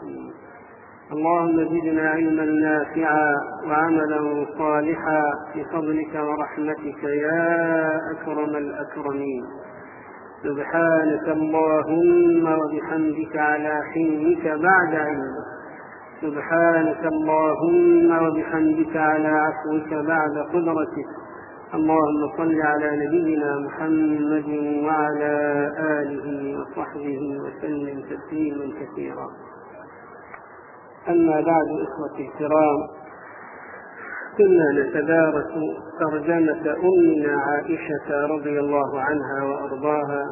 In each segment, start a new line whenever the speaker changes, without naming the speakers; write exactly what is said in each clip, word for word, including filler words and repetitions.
الرحيم. اللهم زدنا علما نافعا وعملا صالحا بفضلك ورحمتك يا أكرم الأكرمين. سبحانك اللهم وبحمدك على حلمك بعد علمك. سبحانك اللهم وبحمدك على عفوك بعد قدرتك. اللهم صل على نبينا محمد وعلى آله وصحبه وسلم تسليما كثيرا. أما بعد، إخوتي الكرام، كنا نتدارس ترجمة أمنا عائشة رضي الله عنها وأرضاها،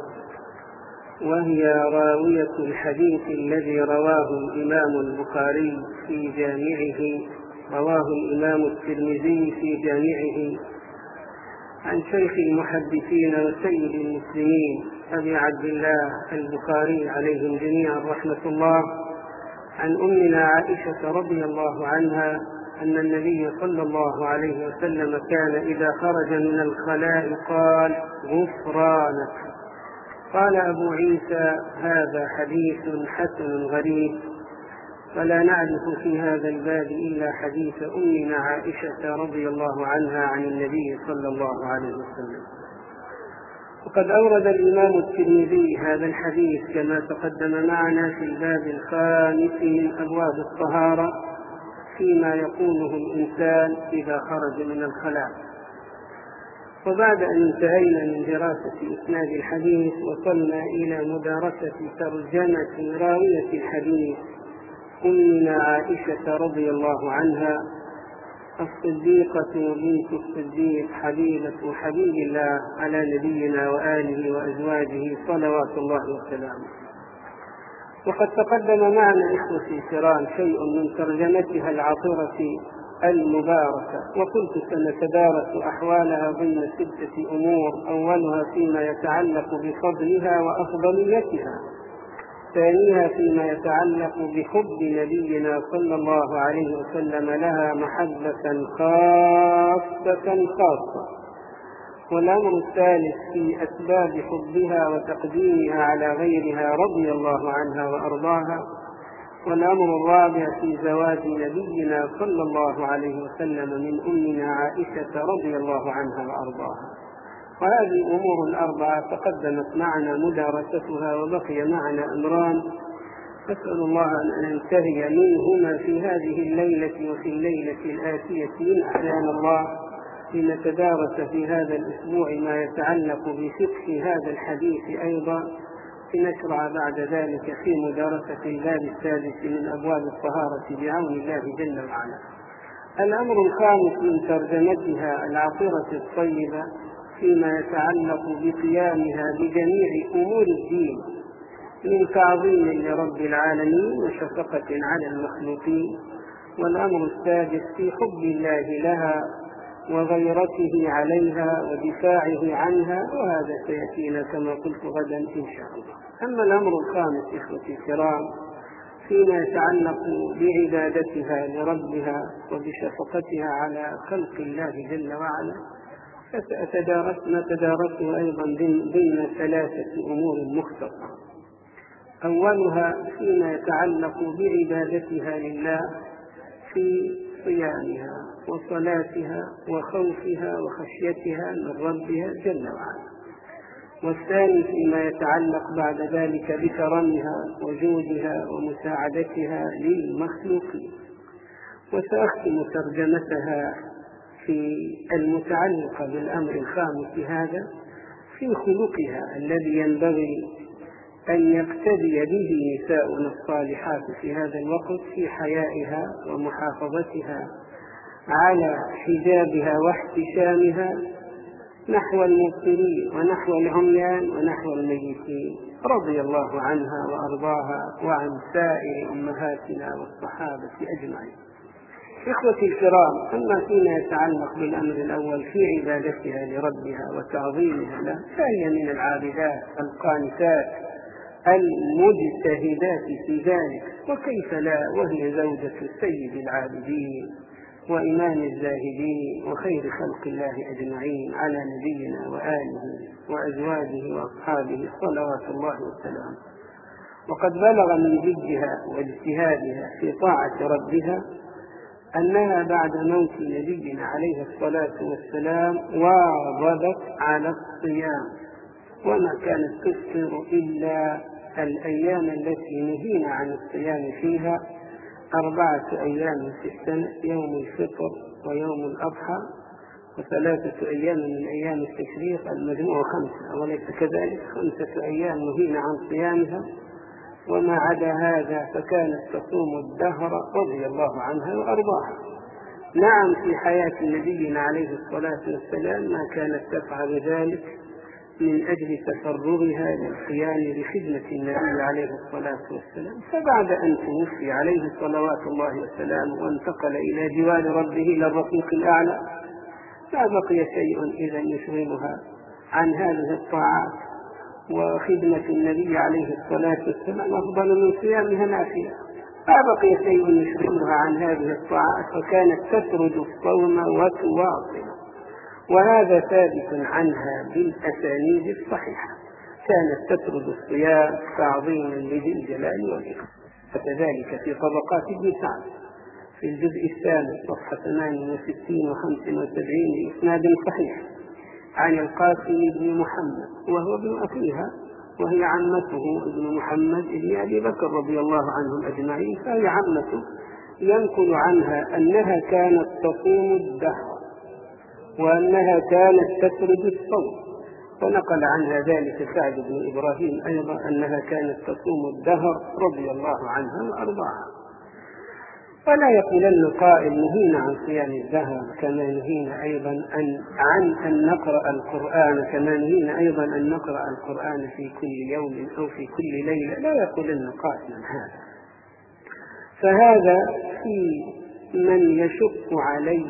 وهي راوية الحديث الذي رواه الإمام البخاري في جامعه، رواه الإمام الترمذي في جامعه، عن شيخ المحدثين وسيد المسلمين أبي عبد الله البخاري عليهم جميعا رحمة الله، عن أمنا عائشة رضي الله عنها أن النبي صلى الله عليه وسلم كان إذا خرج من الخلاء قال: غفرانك. قال أبو عيسى: هذا حديث حسن غريب، فلا نعرف في هذا الباب إلا حديث أمنا عائشة رضي الله عنها عن النبي صلى الله عليه وسلم. وقد أورد الإمام الترمذي هذا الحديث كما تقدم معنا في الباب الخامس من أبواب الطهارة فيما يقوله الإنسان إذا خرج من الخلاء. وبعد أن انتهينا من دراسة إسناد الحديث وصلنا إلى مدارسة ترجمة راوية الحديث أمنا عائشة رضي الله عنها، الصديقة بنت الصديق حبيبة حبيب الله على نبينا وآله وأزواجه صلوات الله وسلامه. وقد تقدم معنا إخوتي الكرام شيء من ترجمتها العطرة المباركة، وكنت سنتدارس أحوالها ضمن ستة أمور: أولها فيما يتعلق بفضلها وأفضليتها، ثانيها فيما يتعلق بحب نبينا صلى الله عليه وسلم لها محبة خاصة خاصة، والأمر الثالث في أسباب حبها وتقديمها على غيرها رضي الله عنها وأرضاها، والأمر الرابع في زواج نبينا صلى الله عليه وسلم من أمنا عائشة رضي الله عنها وأرضاها. وهذه الأمور الأربعة تقدمت معنا مدارستها، وبقي معنا أمران نسأل الله أن ننتهي منهما في هذه الليلة وفي الليلة الآتية إن أحيانا الله، لنتدارس في هذا الأسبوع ما يتعلق بفقه هذا الحديث أيضا، لنشرع بعد ذلك في مدارسة الباب السادس من أبواب الطهارة بعون الله جل وعلا. الأمر الخامس من ترجمتها العطرة الطيبة فيما يتعلق بقيامها بجميع أمور الدين من تعظيم لرب العالمين وشفقة على المخلوقين، والأمر السادس في حب الله لها وغيرته عليها ودفاعه عنها، وهذا سيأتينا كما قلت غدا إن شاء الله. أما الأمر الخامس إخوتي الكرام فيما يتعلق بعبادتها لربها وبشفقتها على خلق الله جل وعلا، فسأتدارسنا تدارسه أيضا ضمن ثلاثة أمور مختصرة. أولها فيما يتعلق بعبادتها لله في صيامها وصلاتها وخوفها وخشيتها من ربها جل وعلا، والثاني فيما يتعلق بعد ذلك بكرمها وجودها ومساعدتها للمخلوقين. وسأختم ترجمتها في المتعلقة بالأمر الخامس هذا في خلقها الذي ينبغي أن يقتدي به نساؤنا الصالحات في هذا الوقت في حيائها ومحافظتها على حجابها واحتشامها نحو المبصرين ونحو العميان ونحو الميتين رضي الله عنها وأرضاها وعن سائر أمهاتنا والصحابة أجمعين. إخوتي الكرام، أما فيما يتعلق بالأمر الأول في عبادتها لربها وتعظيمها له، فهي من العابدات القانتات المجتهدات في ذلك، وكيف لا وهي زوجة سيد العابدين وإمام الزاهدين وخير خلق الله أجمعين على نبينا وآله وأزواجه وأصحابه صلوات الله وسلامه. وقد بلغ من جدها واجتهادها في طاعة ربها أنها بعد موت نبينا عليه الصلاة والسلام واظبت على الصيام، وما كانت تفطر إلا الأيام التي نهينا عن الصيام فيها، أربعة أيام في السنة، يوم الفطر ويوم الأضحى وثلاثة أيام من أيام التشريق، المجموع خمسة، وليس كذلك، خمسة أيام نهينا عن صيامها، وما عدا هذا فكانت تصوم الدهر رضي الله عنها وأرضاها. نعم في حياة نبينا عليه الصلاة والسلام ما كانت تفعل ذلك من أجل تفرغها للقيام بخدمة النبي عليه الصلاة والسلام، فبعد أن توفي عليه صلوات الله وسلامه وانتقل إلى جوار ربه إلى الرفيق الأعلى لا بقي شيء إذا يشغلها عن هذه الطاعات، وخدمة النبي عليه الصلاة والسلام أفضل من صيامها نافلة، ما بقي شيء يشغلها عن هذه الطاعات، فكانت تسرد الصوم وتواصل، وهذا ثابت عنها بالأسانيد الصحيحة. كانت تسرد الصيام تعظيما لذي الجلال والإكرام. فكذلك في طبقات ابن سعد في الجزء الثامن صفحة ثمانية وستين وخمس وسبعين بإسناد صحيح عن القاسم بن محمد وهو ابن أخيها وهي عمته ابن محمد ابن أبي بكر رضي الله عنهم أجمعين، فهي عمته، ينقل عنها أنها كانت تصوم الدهر وأنها كانت تسرد الصوم، ونقل عنها ذلك سعد بن إبراهيم أيضا أنها كانت تصوم الدهر رضي الله عنها وأرضاها. ولا يقولن قائل نهينا عن صيام الدهر كما نهينا أيضا أن عن أن نقرأ القرآن كما نهينا أيضا أن نقرأ القرآن في كل يوم أو في كل ليلة، لا يقولن قائل هذا، فهذا في من يشق عليه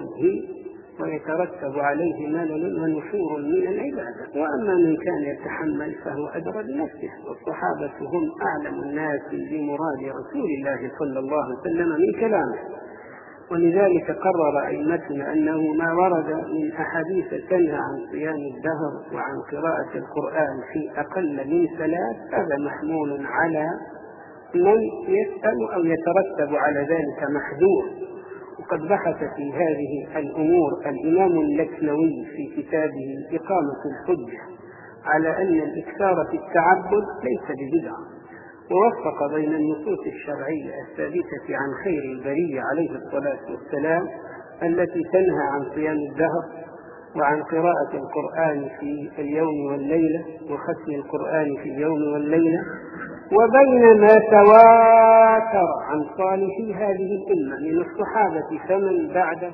ويترتب عليه ملل ونفور من العبادة، وأما من كان يتحمل فهو أدرى بنفسه، والصحابة هم أعلم الناس بمراد رسول الله صلى الله عليه وسلم من كلامه، ولذلك قرر أئمتنا أنه ما ورد من أحاديث تنهى عن صيام الدهر وعن قراءة القرآن في أقل من ثلاث هذا محمول على من يسأل أو يترتب على ذلك محذور. وقد بحث في هذه الأمور الإمام اللكنوي في كتابه إقامة الحجة على أن الإكثار في التعبد ليس ببدعة، ووفق بين النصوص الشرعية الثابتة عن خير البرية عليه الصلاة والسلام التي تنهى عن صيام الدهر وعن قراءة القرآن في اليوم والليلة وختم القرآن في اليوم والليلة، وبين ما تواتر عن صالحي هذه الأمة من الصحابة فمن بعده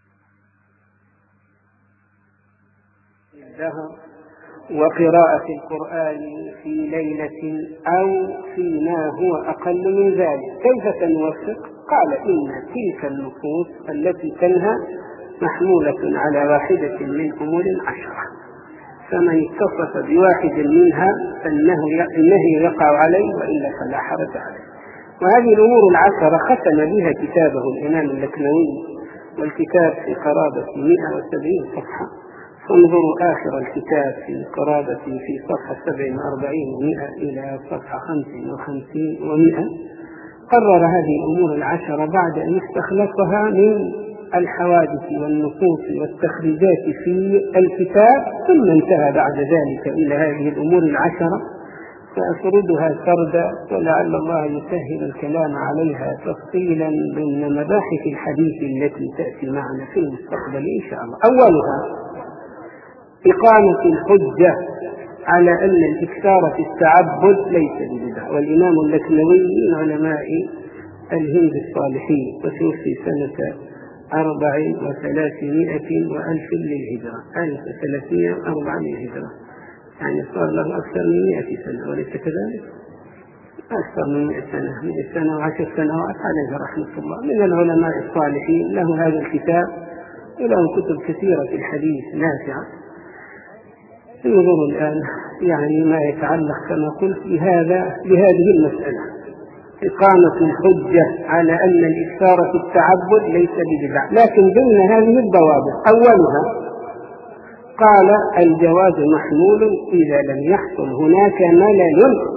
الدهر وقراءة القرآن في ليلة أو فيما هو أقل من ذلك، كيف سنوفق؟ قال إن تلك النصوص التي تنهى محمولة على واحدة من أمور عشرة، فمن اتصف بواحد منها فإنه النهي يقع عليه وإلا فلا حرج عليه. وهذه الأمور العشرة ختم بها كتابه الإمام اللكنوي، والكتاب في قرابة مئة وسبعين صفحة، فانظروا آخر الكتاب في قرابة في صفحة سبع وأربعين ومئة إلى صفحة خمس وخمسين ومئة. قرر هذه الأمور العشرة بعد أن استخلصها من الحوادث والنصوص والتخريجات في الكتاب، ثم انتهى بعد ذلك إلى هذه الأمور العشرة، فأسردها سردا ولعل الله يسهل الكلام عليها تفصيلا ضمن مباحث الحديث التي تأتي معنا في المستقبل إن شاء الله. أولها إقامة الحجة على أن الإكثار في التعبد ليس ببدعة، والإمام اللكنوي من علماء الهند الصالحين وتوفي سنة أربع وثلاثمائة وألف للهجرة، ألف ثلاثمائة وأربعة للهجرة، يعني صار له أكثر من مئة سنة، وليس كذلك؟ أكثر من مئة سنة، مئة سنة وعشر سنوات عليه رحمة الله، من العلماء الصالحين، له هذا الكتاب وله كتب كثيرة في الحديث نافعة. انظروا الآن يعني ما يتعلق كما قلت بهذا بهذه المسألة، إقامة الحجة على أن الإكثار في التعبد ليس ببدعة، لكن بين هذه الضوابط أولها قال الجواز محمول إذا لم يحصل هناك ملل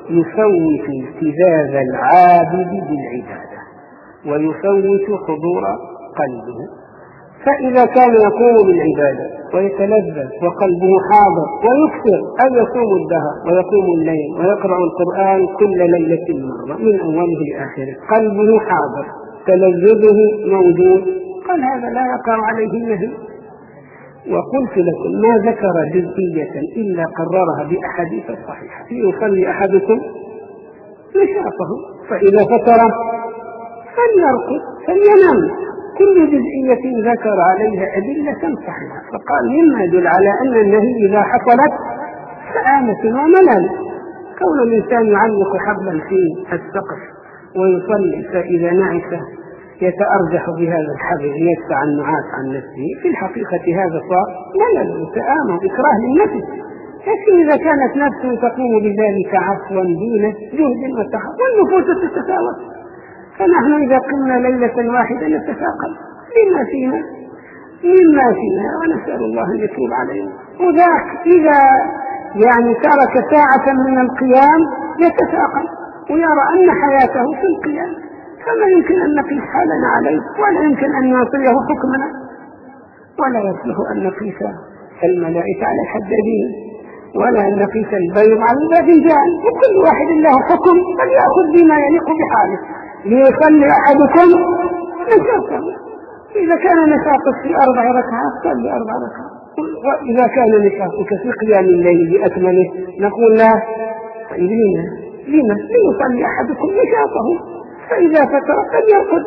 يفوت التذاذ العابد بالعبادة ويفوت حضور قلبه. فإذا كان يقوم بالعبادة ويتلذذ وقلبه حاضر ويكثر أن يصوم الدهر ويقوم الليل ويقرأ القرآن كل ليلة مرة من أوله لآخره، قلبه حاضر تلذذه موجود، قال هذا لا يقع عليه النهي. وقلت لكم ما ذكر جزئية إلا قررها بأحاديث صحيحة. يصلي أحدكم نشاطه فإذا فتر فليرقد فلينام، كل جزئية ذكر عليها أدلة صحيحة. فقال مما يدل على أن النهي إذا حصلت سآمة وملل. كون الإنسان يعلق حبلا في السقف ويصلي فإذا نعس يتأرجح بهذا الحبل ليدفع النعاس عن نفسه، في الحقيقة هذا صار ملل وسآمة وإكراه للنفس. لكن إذا كانت نفسه تقوم بذلك عفوا دون جهد وتعب والنفوس تتفاوت، فنحن إذا قمنا ليلة واحدة نتثاقل مما فينا مما فينا ونسأل الله أن يتوب علينا. وذاك إذا يعني ترك ساعة من القيام يتثاقل ويرى أن حياته في القيام، فما يمكن أن نقيس حالنا عليه ولا يمكن أن نعطيه حكمنا، ولا يصلح أن نقيس الملائكة على الحدادين ولا أن نقيس البيض على الباذنجان، وكل واحد له حكم فليأخذ بما يليق بحاله. ليصلي أحدكم نشاطه، إذا كان نشاطك في أربع ركعات صلي أربع ركعات، وإذا كان نشاطك في قيام الليل بأكمله نقول له طيب لما لما ليصلي أحدكم نشاطه فإذا فتر فليرقد.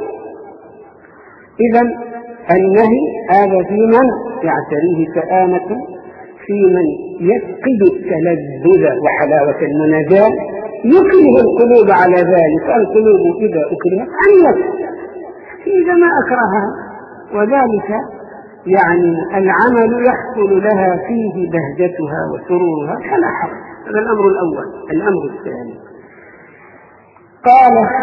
إذا النهي هذا في من يعتريه سآمة، في من يفقد التلذذ وحلاوة المناجاة، يكره القلوب على ذلك. القلوب إذا أكرهت عنيت إذا ما أكرهها، وذلك يعني العمل يحصل لها فيه بهجتها وسرورها فلا حرج. هذا الأمر الأول. الأمر الثاني قال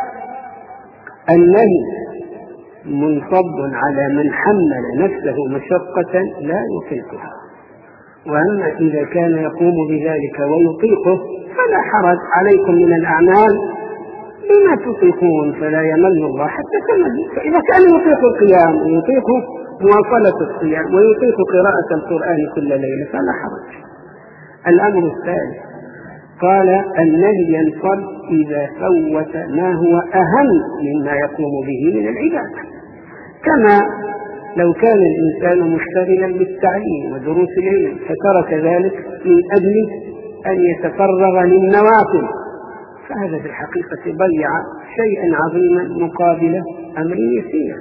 النهي منصب على من حمل نفسه مشقة لا يطيقها، وأما إذا كان يقوم بذلك ويطيقه فلا حرج عليكم من الأعمال بما تطيقون فلا يمل الله حتى تمل. فإذا كان يطيق القيام ويطيق مواصلة الصيام ويطيق قراءة القرآن كل ليلة فلا حرج. الأمر الثالث قال النهي ينصب إذا فوت ما هو أهم مما يقوم به من العبادة، كما لو كان الإنسان مشتغلا بالتعليم ودروس العلم فترك ذلك من أجل أن يتفرغ للنوافل، فهذا في الحقيقة ضيع شيئا عظيما مقابل أمر يسير.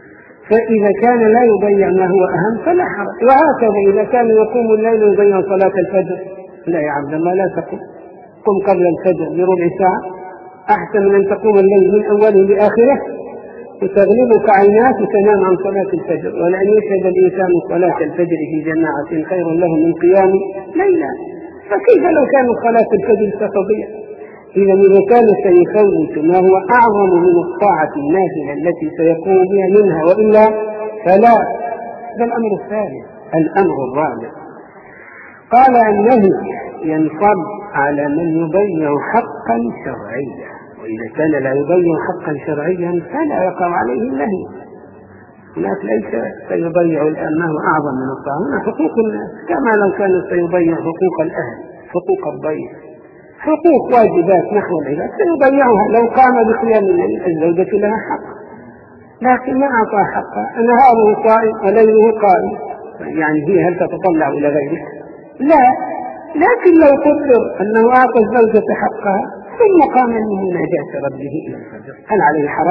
فإذا كان لا يضيع ما هو أهم فلا حرج. وهكذا إذا كان يقوم الليل ويضيع صلاة الفجر، لا يا عبد الله لا تقم، قم قبل الفجر بربع ساعة أحسن من أن تقوم الليل من أوله لآخره وتغلبك عيناك وتنام عن صلاة الفجر. ولأن يشهد الإنسان صلاة الفجر في جماعة خير له من قيام ليلة، فكيف لو كانت صلاة الفجر ستضيع؟ إذا إذا كان سيفوت ما هو أعظم من الطاعة النافلة التي سيقوم بها منها وإلا فلا. هذا الأمر الثالث. الأمر الرابع قال النهي ينصب على من يضيع حقا شرعيا، وإذا كان لا يضيع حقا شرعيا فلا يقع عليه النهي. الناس ليس سيضيع الآن ما هو أعظم من الطاعة، حقوق الناس كما لو كان سيضيع حقوق الأهل، حقوق الضيف، حقوق واجبات نحو العباد سيضيعها لو قام بقيام الليل. الزوجة لها حق لكن ما أعطى حقها، نهاره صائم وليله قائم، يعني هي هل تتطلع إلى غيره؟ لا. لكن لو قدر أنه أعطى الزوجة حقها ثم قام من مناجاة ربه إلى الفجر هل عليه حرج؟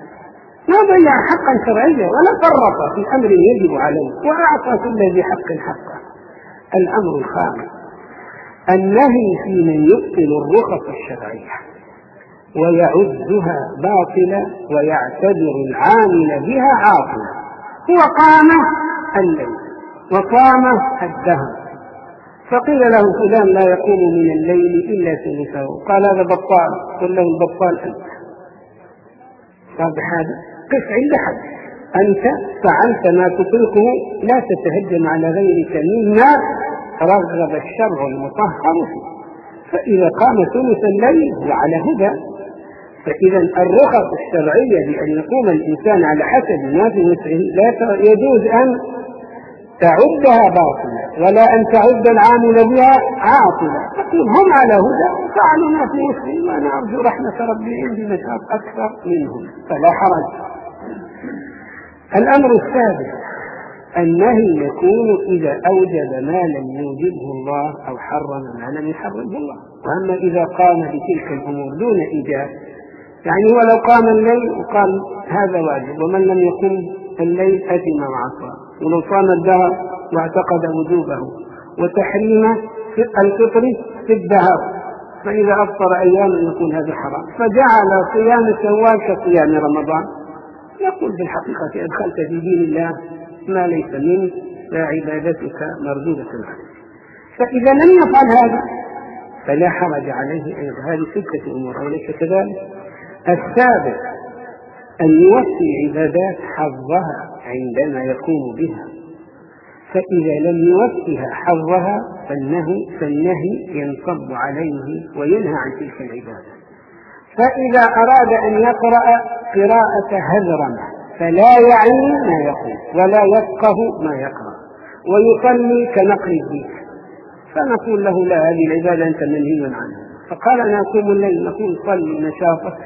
ما ضيع حقا شرعيا ولا فرط في أمر يجب عليه وأعطى كل ذي حق حقه. الأمر الخامس النهي في من يبطل الرخص الشرعية ويعدها باطلة ويعتبر العامل بها عاطلا. هو قام الليل وقام الدهر فقيل له فلان لا يقوم من الليل إلا ثلثه، قال هذا بطال، قل له البطال أنت. قال بهذا قف عند حد، أنت فعلت ما تطيقه لا تتهجم على غيرك مما رغب الشرع المطهر فيه. فإذا قام ثلث الليل هو على هدى. فإذا الرخص الشرعية بأن يقوم الإنسان على حسب ما في وسعه لا يجوز أن تعدها باطلة ولا أن تعد العامل بها عاطلة. تقول هم على هدى فعلوا ما في وسعهم وأنا أرجو رحمة ربي عندي نشاط أكثر منهم فلا حرج. الأمر السادس النهي يكون إذا أوجب ما لم يوجبه الله أو حرم ما لم يحرمه الله. وأما إذا قام بتلك الأمور دون إيجاب، يعني هو لو قام الليل وقال هذا واجب ومن لم يقم الليل أثم وعصى، ولو صام الدهر واعتقد وجوبه وتحريم الفطر في الدهر فإذا أفطر أياما يكون هذا حرام، فجعل صيام شوال كصيام رمضان، يقول بالحقيقة أدخلت في دين الله ما ليس منه فعبادتك مردودة عليه. فإذا لم يفعل هذا فلا حرج عليه أيضا. هذه ستة أمور أوليس كذلك؟ السابع أن يوفي عبادات حظها عندما يقوم بها، فإذا لم يوفيها حظها فالنهي, فالنهي ينصب عليه وينهى عن تلك العبادة. فإذا أراد أن يقرأ قراءة هذرمة فلا يعي ما يقول ولا يفقه ما يقرأ ويصلي كنقل الديك، فنقول له لا، هذه العبادة أنت منهي عنها. فقال أنا أقوم الليل، نقول صلي نشاطك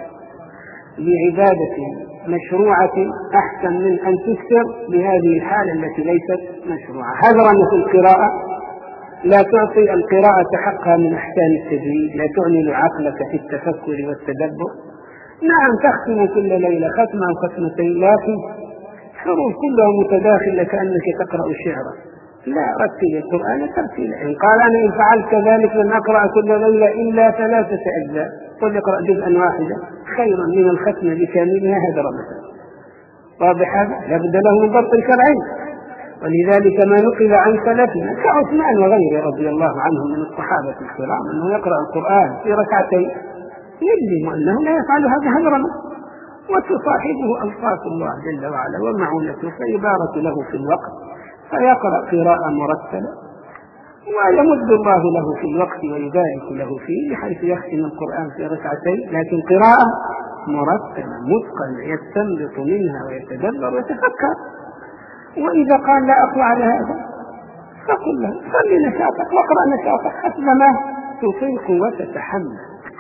بعبادة مشروعة أحسن من أن تكثر بهذه الحالة التي ليست مشروعة. هذرا في القراءة لا تعطي القراءة حقها من أحكام التجويد، لا تعمل عقلك في التفكر والتدبر. نعم تختم كل ليلة ختمة أو ختمتين لكن حروف كلها متداخلة كأنك تقرأ شعرا. لا، رتل القرآن ترتيلا. إن قال أنا إن فعلت ذلك لن أقرأ كل ليلة إلا ثلاثة أجزاء، قل اقرأ جزءا واحدا خيرا من الختمة بكاملها هذا مثلا. واضح هذا؟ لابد له من ضبط شرعي. ولذلك ما نقل عن سلفنا كعثمان وغيره رضي الله عنهم من الصحابة الكرام أنه يقرأ القرآن في ركعتين يجزم أنه لا يفعل هذا هذرا، وتصاحبه ألفاظ الله جل وعلا ومعونته فيبارك له في الوقت فيقرأ قراءة مرتبة ويمد الله له في الوقت ويبارك له فيه بحيث يختم القرآن في ركعتين، لكن قراءة مرتبة متقنة يستنبط منها ويتدبر ويتفكر. وإذا قال لا أقوى على هذا فقل له صلي نشاطك واقرأ نشاطك حسب ما تطيق وتتحمل.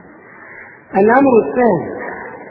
الأمر الثاني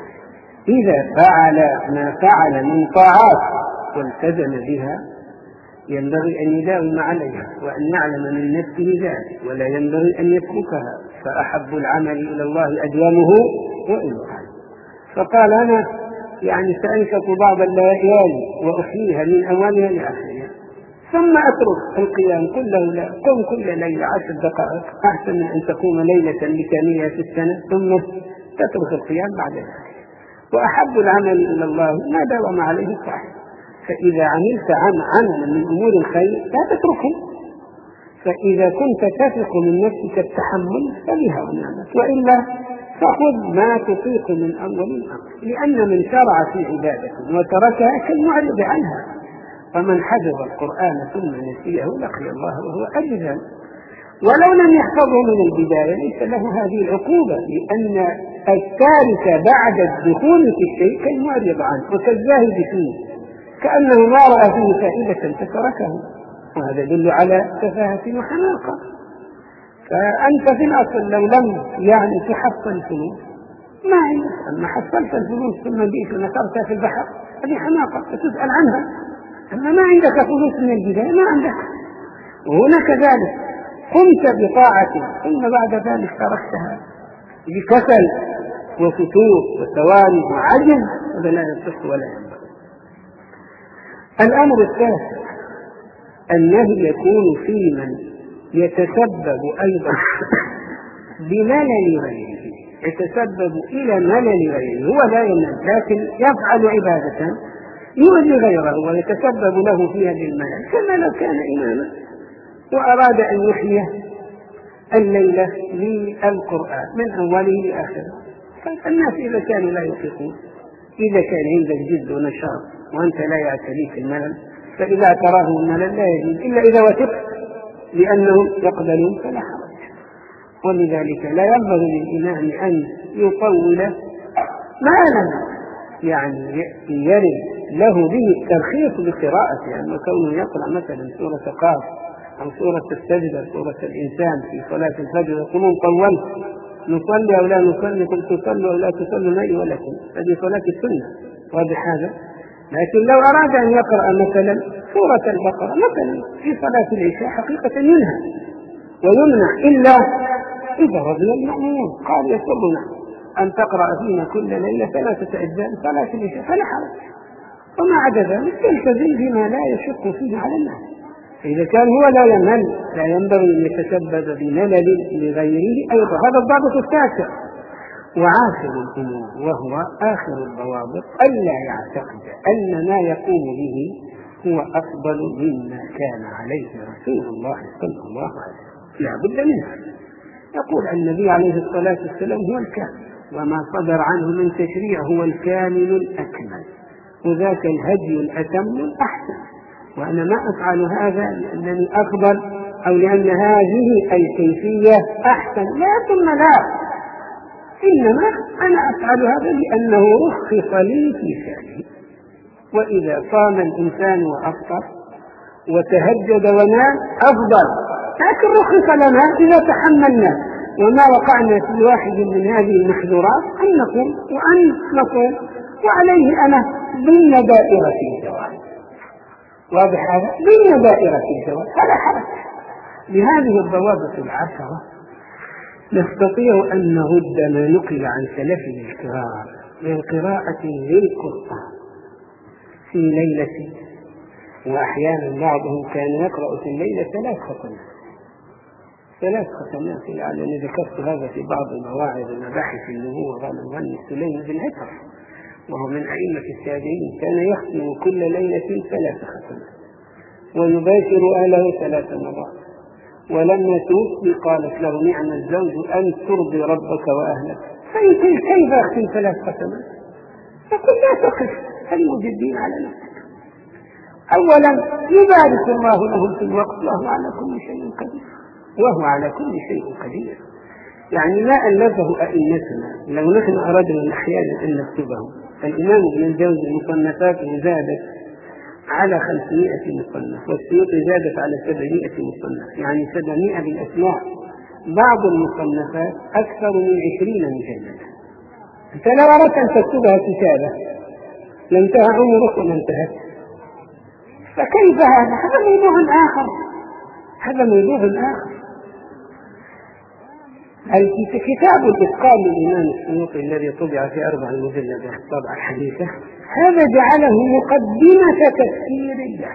إذا فعل ما فعل من طاعات والتزم بها ينبغي أن يداوم عليها وأن يعلم من نفسه ذلك، ولا ينبغي أن يتركها، فأحب العمل إلى الله أدومه وإن قل. فقال أنا يعني سأنشط بعض الليالي وأحييها من أولها لآخرها ثم أترك القيام كله، لا قم كل ليلة عشر دقائق أحسن من أن تقوم ليلة بكاملها في السنة ثم تترك القيام بعد ذلك. وأحب العمل إلى الله ما داوم عليه صاحب. فإذا عملت عملا من أمور الخير لا تتركه، فإذا كنت تثق من نفسك التحمل فبها ونعمت، وإلا فخذ ما تطيق من أول الأمر، لأن من شرع في عبادة وتركها كالمعرض عنها، ومن حفظ القرآن ثم نسيه لقي الله وهو أجزل. ولو لم يحفظه من البداية ليس له هذه العقوبة، لأن التارك بعد الدخول في الشيء كالمعرض عنه وكالزاهد فيه، كأنه ما رأى فيه فائدة فتركه، وهذا يدل على سفاهة وحماقة. فأنت في الأصل لو لم يعني تحصل فلوس ما عندك، أما حصلت الفلوس ثم جئت ونثرتها في البحر هذه حماقة فتسأل عنها. أما ما عندك فلوس من البداية ما عندك. وهنا كذلك قمت بطاعة ثم بعد ذلك تركتها بكسل وفتور وتواني وعجز، هذا لا يصح ولا ينبغي. الأمر الثالث النهي يكون في من يتسبب أيضا بملل غيره، يتسبب إلى ملل غيره، هو لا يمل لكن يفعل عبادة يؤذي غيره ويتسبب له فيها بالملل، كما لو كان إماما وأراد أن يحيي الليلة للقرآن من أوله لآخره. فالناس إذا كانوا لا يطيقون، إذا كان عندك جد ونشاط وأنت لا يعتريك الملل، فإذا تراه الملل لا يجوز إلا إذا وثقت لأنهم يقبلون فلا حرج. ولذلك لا ينبغي للإمام أن يطول ما لم يعني يرد له به الترخيص بقراءته، لأنه كونه يقرأ مثلا سورة قاف أو سورة السجدة سورة الإنسان في صلاة الفجر يقولون طولت نصلي أو لا نصلي، قلت تصلوا أو لا تصلوا معي ولكم، هذه صلاة السنة واضح هذا. لكن لو أراد أن يقرأ مثلا سورة البقرة مثلا في صلاة العشاء حقيقة ينهى ويمنع إلا إذا رضي المأمون قال يسرنا أن تقرأ فينا كل ليلة ثلاثة أجزاء صلاة العشاء فلا حرج، وما عدا ذلك تلتزم بما لا يشق فيه على الناس. إذا كان هو لا يمل لا ينبغي أن يتسبب بملل لغيره أيضا. هذا الضابط التاسع. وعاشر الأمور وهو آخر الضوابط ألا يعتقد أن ما يقوم به هو أفضل مما كان عليه رسول الله صلى الله عليه وسلم، لا بد منه. يقول النبي عليه الصلاة والسلام هو الكامل، وما صدر عنه من تشريع هو الكامل الأكمل، وذاك الهدي الأتم الأحسن، وأنا ما أفعل هذا لأنني أفضل أو لأن هذه الكيفية أحسن، لا ثم لا، إنما أنا أفعل هذا لأنه رخص لي في فعله. وإذا صام الإنسان وأفطر وتهجد ونام أفضل، لكن رخص لنا إذا تحملنا وما وقعنا في واحد من هذه المحظورات أن نقوم وأن نصوم، وعليه أنا ضمن دائرة الجواز. واضح هذا؟ ضمن دائرة الجواز فلا حرج. لهذه الضوابط العشرة نستطيع أن نرد ما نقل عن سلفنا الكرام من قراءة للقرآن في ليلة، وأحيانا بعضهم كان يقرأ في الليلة ثلاث ختمات ثلاث ختمات لعلني ذكرت هذا في بعض المواعظ ومباحث النبوة. قال المغني سليم بن عتر وهو من أئمة التابعين كان يختم كل ليلة ثلاث ختمات ويباشر أهله ثلاث مرات، ولما توفي قالت له نعم الزوج أن ترضي ربك وأهلك، فأنت كيف أختم ثلاث ختمات؟ فقل لا تقف المجدين على نفسك. أولا يبارك الله له في الوقت وهو على كل شيء قدير، وهو على كل شيء قدير، يعني ما ألفه أئمتنا لو نحن أردنا أحيانا أن نكتبه. الإمام ابن الجوزي مصنفاته زادت على خمسمائة مصنف، والسيوطي زادت على سبعمائة مصنف، يعني سبعمائة بالأسماء. بعض المصنفات أكثر من عشرين مجلدا. أنت لو أردت أن تكتبها كتابة لانتهى عمرك وما انتهت، فكيف هذا؟ هذا موضوع آخر، هذا موضوع آخر. الكتاب الإتقان للإمام السيوطي الذي طبع في أربع مجلدات طبعة حديثة، هذا جعله مقدمة تفسير الله،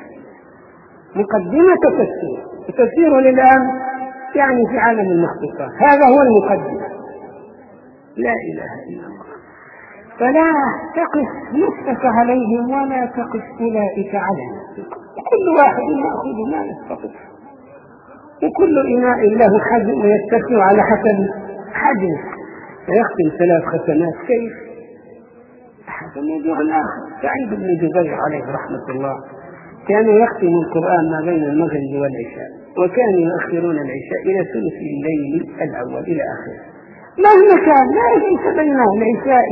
مقدمة تفسير، وتفسيره للآن يعني في عالم المخطوطات، هذا هو المقدمة. لا إله إلا الله. فلا تقف نفسك عليهم ولا تقف أولئك على نفسك، كل واحد يأخذ ما يستطيع، وكل إناء له حجم ويتسع على حسب حجمه، فيختم ثلاث ختمات كيف؟ هذا موضوع آخر. سعيد بن جبير عليه رحمة الله كان يختم القرآن ما بين المغرب والعشاء، وكانوا يؤخرون العشاء إلى ثلث الليل الأول إلى آخره. مهما كان لا ليس بين العشاء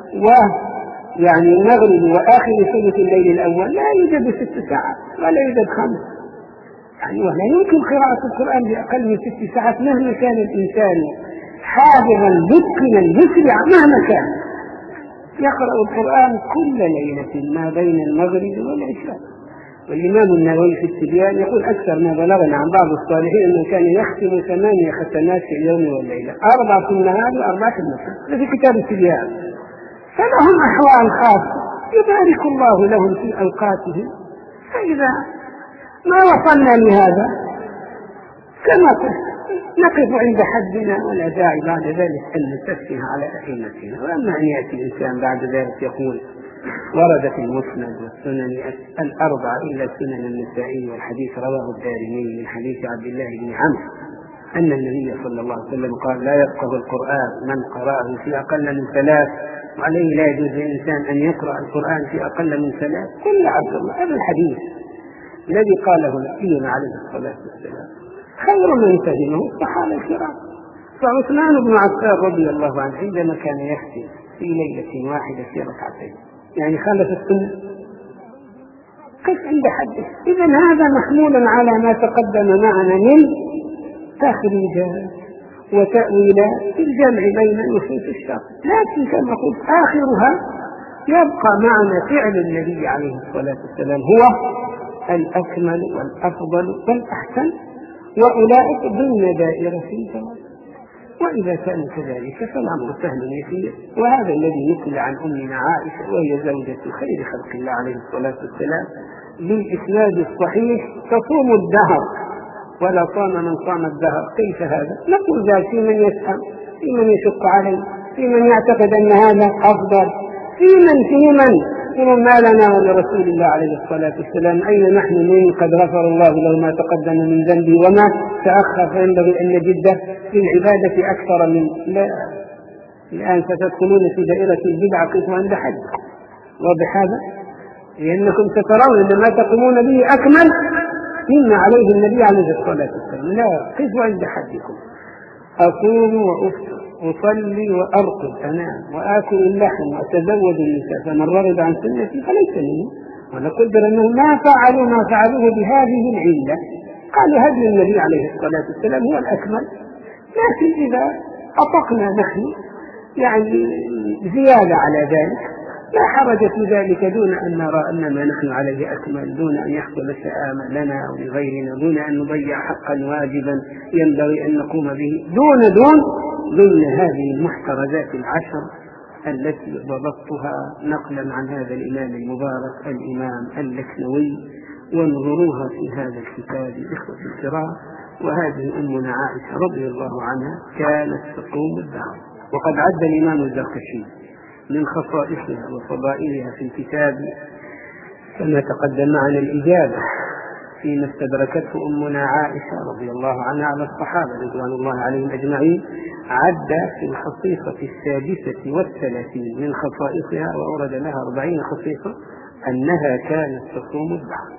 ويعني المغرب وآخر ثلث الليل الأول لا يوجد ست ساعات ولا يوجد خمس، يعني ولا يمكن قراءة القرآن بأقل من ست ساعات مهما كان الإنسان حاضرا متقنا مسرعا مهما كان. يقرأ القرآن كل ليلة ما بين المغرب والعشاء. والإمام النووي في التبيان يقول أكثر ما بلغنا عن بعض الصالحين أنه كان يختم ثمانية ختمات في اليوم والليلة، أربع في النهار وأربع في المساء، في كتاب التبيان. فلهم أحوال خاصة يبارك الله لهم في أوقاتهم. فإذا ما وصلنا لهذا كما نقف عند حدنا، ولا داعي بعد ذلك أن نتفه على أئمتنا. وأما أن يأتي الإنسان بعد ذلك يقول ورد في المسند والسنن الأربعة إلا سنن النسائي، والحديث رواه الدارمي من حديث عبد الله بن عمرو أن النبي صلى الله عليه وسلم قال لا يفقه القرآن من قرأه في أقل من ثلاث، وعليه لا يجوز للإنسان أن يقرأ القرآن في أقل من ثلاث. كل عبد الله هذا الحديث الذي قاله نبينا عليه الصلاة والسلام خير من فهمه الصحابة الكرام. فعثمان بن عفان رضي الله عنه عندما كان يختم في ليلة واحدة في ركعتين يعني خالف السنة، قف عند حده. إذا هذا محمول على ما تقدم معنا من تخريجات وتأويلات في الجمع بين نصوص الشرع، لكن كما قلت آخرها يبقى معنا فعل النبي عليه الصلاة والسلام هو الأكمل والأفضل والأحسن، وأولئك ضمن دائرة الجواز. وإذا كان كذلك فالأمر سهل يسير، وهذا الذي نقل عن أمنا عائشة وهي زوجة خير خلق الله عليه الصلاة والسلام بالإسناد الصحيح: تصوم الدهر ولا صام من صام الدهر. كيف هذا؟ نقول ذلك في من يسأل، في من يشق عليه، في من يعتقد أن هذا أفضل، في من في من من ما لنا ولرسول الله عليه الصلاة والسلام. أين نحن من قد غفر الله له ما تقدم من ذنبه وما تأخر، فينبغي أن نجد في العبادة أكثر من لا. الآن ستدخلون في دائرة البدعة قفوا عند حد، واضح هذا؟ لأنكم سترون أن ما تقومون به أكمل مما عليه النبي عليه الصلاة والسلام. لا، قفوا عند حدكم. أصوم وأفطر، أصلي وأرقد، أنام وآكل اللحم وأتزوج النساء، فمن رغب عن سنتي فليس مني. ونقدر أنهم ما فعلوا ما فعلوه بهذه العلة، قالوا هدي النبي عليه الصلاة والسلام هو الأكمل. لكن إذا أطقنا نحن يعني زيادة على ذلك لا حرج في ذلك، دون أن نرى أن ما نحن عليه أكمل، دون أن يحصل شآمة لنا أو لغيرنا، دون أن نضيع حقا واجبا ينبغي أن نقوم به، دون دون ضمن هذه المحترزات العشر التي ضبطتها نقلا عن هذا الإمام المبارك الإمام اللكنوي. وانظروها في هذا الكتاب إخوة الكرام. وهذه أمنا عائشة رضي الله عنها كانت تقوم الدهر. وقد عد الإمام الزركشي من خصائصها وفضائلها في الكتاب كما تقدم معنا الإجابة فيما استدركته أمنا عائشة رضي الله عنها على الصحابة رضوان الله عليهم أجمعين. عد في الخصيصة السادسة والثلاثين من خصائصها وأورد لها أربعين خصيصة أنها كانت تصوم الدهر.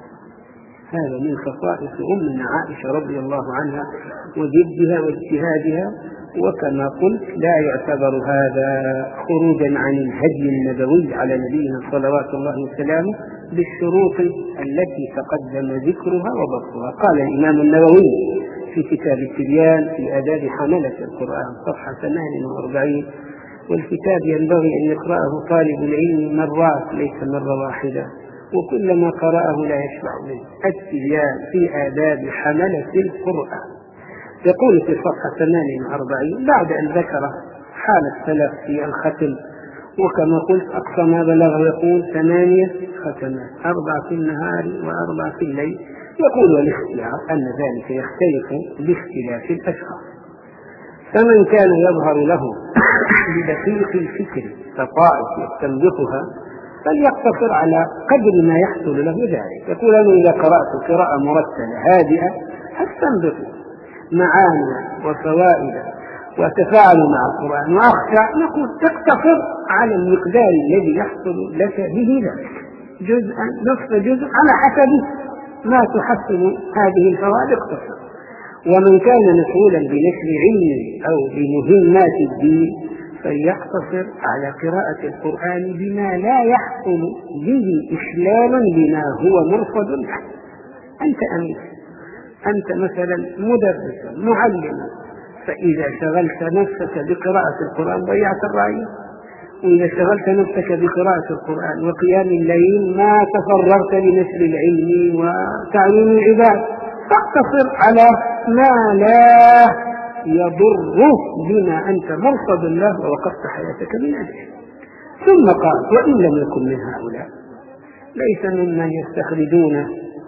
هذا من خصائص أمنا عائشة رضي الله عنها وجدها واجتهادها. وكما قلت لا يعتبر هذا خروجا عن الهدي النبوي على نبينا صلوات الله وسلامه بالشروط التي تقدم ذكرها وضبطها. قال الإمام النووي في كتاب التبيان في آداب حملة القرآن صفحة ثمانية وأربعين: والكتاب ينبغي أن يقرأه طالب العلم مرات ليس مرة واحدة، وكلما قرأه لا يشبع منه. التبيان في آداب حملة القرآن. يقول في صفحة ثمانية وأربعين بعد أن ذكر حال السلف في الختم، وكما قلت أقصى ما بلغ يقول ثمانية ختمات، أربع في النهار وأربع في الليل. يقول والاختلاف أن ذلك يختلف باختلاف الأشخاص، فمن كان يظهر له بدقيق الفكر لطائف يستنبطها فليقتصر على قدر ما يحصل له ذلك. يقول أنا إذا قرأت قراءة مرتلة هادئة أستنبط معاني وفوائد وتفاعل مع القرآن وأخشى، نقول تقتصر على المقدار الذي يحصل لك به ذلك، جزءا نصف جزء على حسب ما تحصل هذه الفوائد اقتصر. ومن كان مسؤولا بنشر علم أو بمهمات الدين فليقتصر على قراءة القرآن بما لا يحصل به إشلال بما هو مرصد له. أنت أمين، أنت مثلا مدرسا معلما، فإذا شغلت نفسك بقراءة القرآن ضيعت الرعية، وإذا شغلت نفسك بقراءة القرآن وقيام الليل ما تفرغت لنشر العلم وتعليم العباد. فاقتصر على ما لا يضر بما أنت مرصد له ووقفت حياتك من أجله. ثم قال: وإن لم يكن من هؤلاء، ليس ممن يستخرجون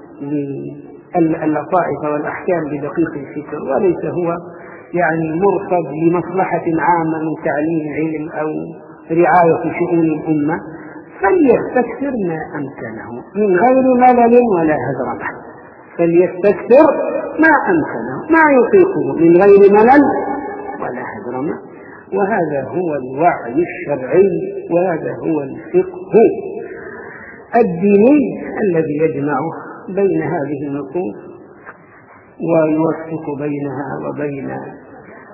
اللطائف والأحكام بدقيق الفكر، وليس هو يعني مرصد لمصلحة عامة من تعليم علم أو رعاية شؤون الأمة، فليستكثر ما أمكنه من غير ملل ولا هزرمة. فليستكثر ما أمكنه ما يطيقه من غير ملل ولا هزرمة. وهذا هو الوعي الشرعي، وهذا هو الفقه الديني الذي يجمع بين هذه النصوص ويوفق بينها وبين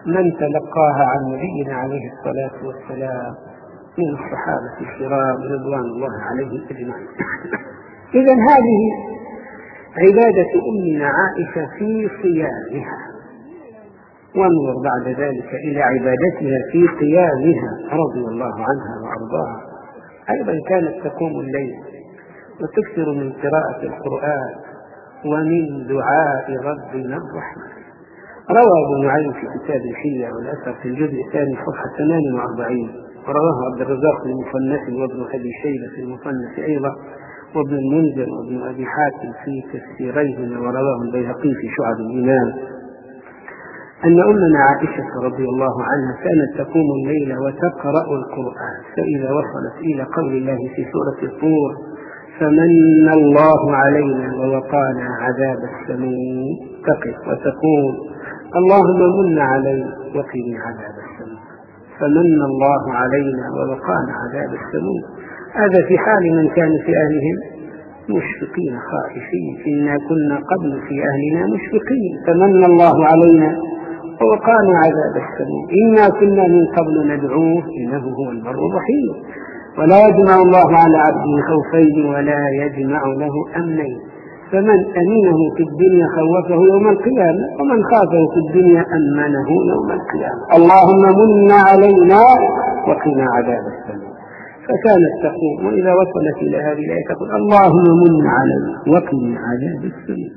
من تلقاها عن نبينا عليه الصلاة والسلام من الصحابة الكرام رضوان الله عليهم أجمعين. إذن هذه عبادة أمنا عائشة في صيامها، وانظر بعد ذلك إلى عبادتها في قيامها رضي الله عنها وأرضاها. أيضا كانت تقوم الليل وتكثر من قراءة القرآن ومن دعاء ربنا الرحمن. روى ابن نعيم في كتاب الحلية والأثر في الجزء الثاني صفحة ثمانية وأربعين، ورواه عبد الرزاق في المصنف وابن أبي شيبة في المصنف أيضا، وابن المنذر وابن أبي حاتم في تفسيريهما، ورواه البيهقي في شعب الإيمان، أن أمنا عائشة رضي الله عنها كانت تقوم الليل وتقرأ القرآن، فإذا وصلت إلى قول الله في سورة الطور: فمن الله علينا ووقانا عذاب السموم، تقف وتقول: اللهم من علي وقني عذاب السموم. فمن الله علينا ووقانا عذاب السموم، هذا في حال من كان في أهلهم مشفقين خائفين. إنا كنا قبل في أهلنا مشفقين، فمن الله علينا ووقانا عذاب السموم، إنا كنا من قبل ندعوه إنه هو البر الرحيم. ولا يجمع الله على عبده خوفين ولا يجمع له أمنين، فمن أمنه في الدنيا خوفه يوم القيامة، ومن خافه في الدنيا أمنه يوم القيامة. اللهم من علينا وقنا عذاب السموم. فكانت تقوم وإذا وصلت إلى هذه الآية تقول: اللهم من علينا وقنا عذاب السموم.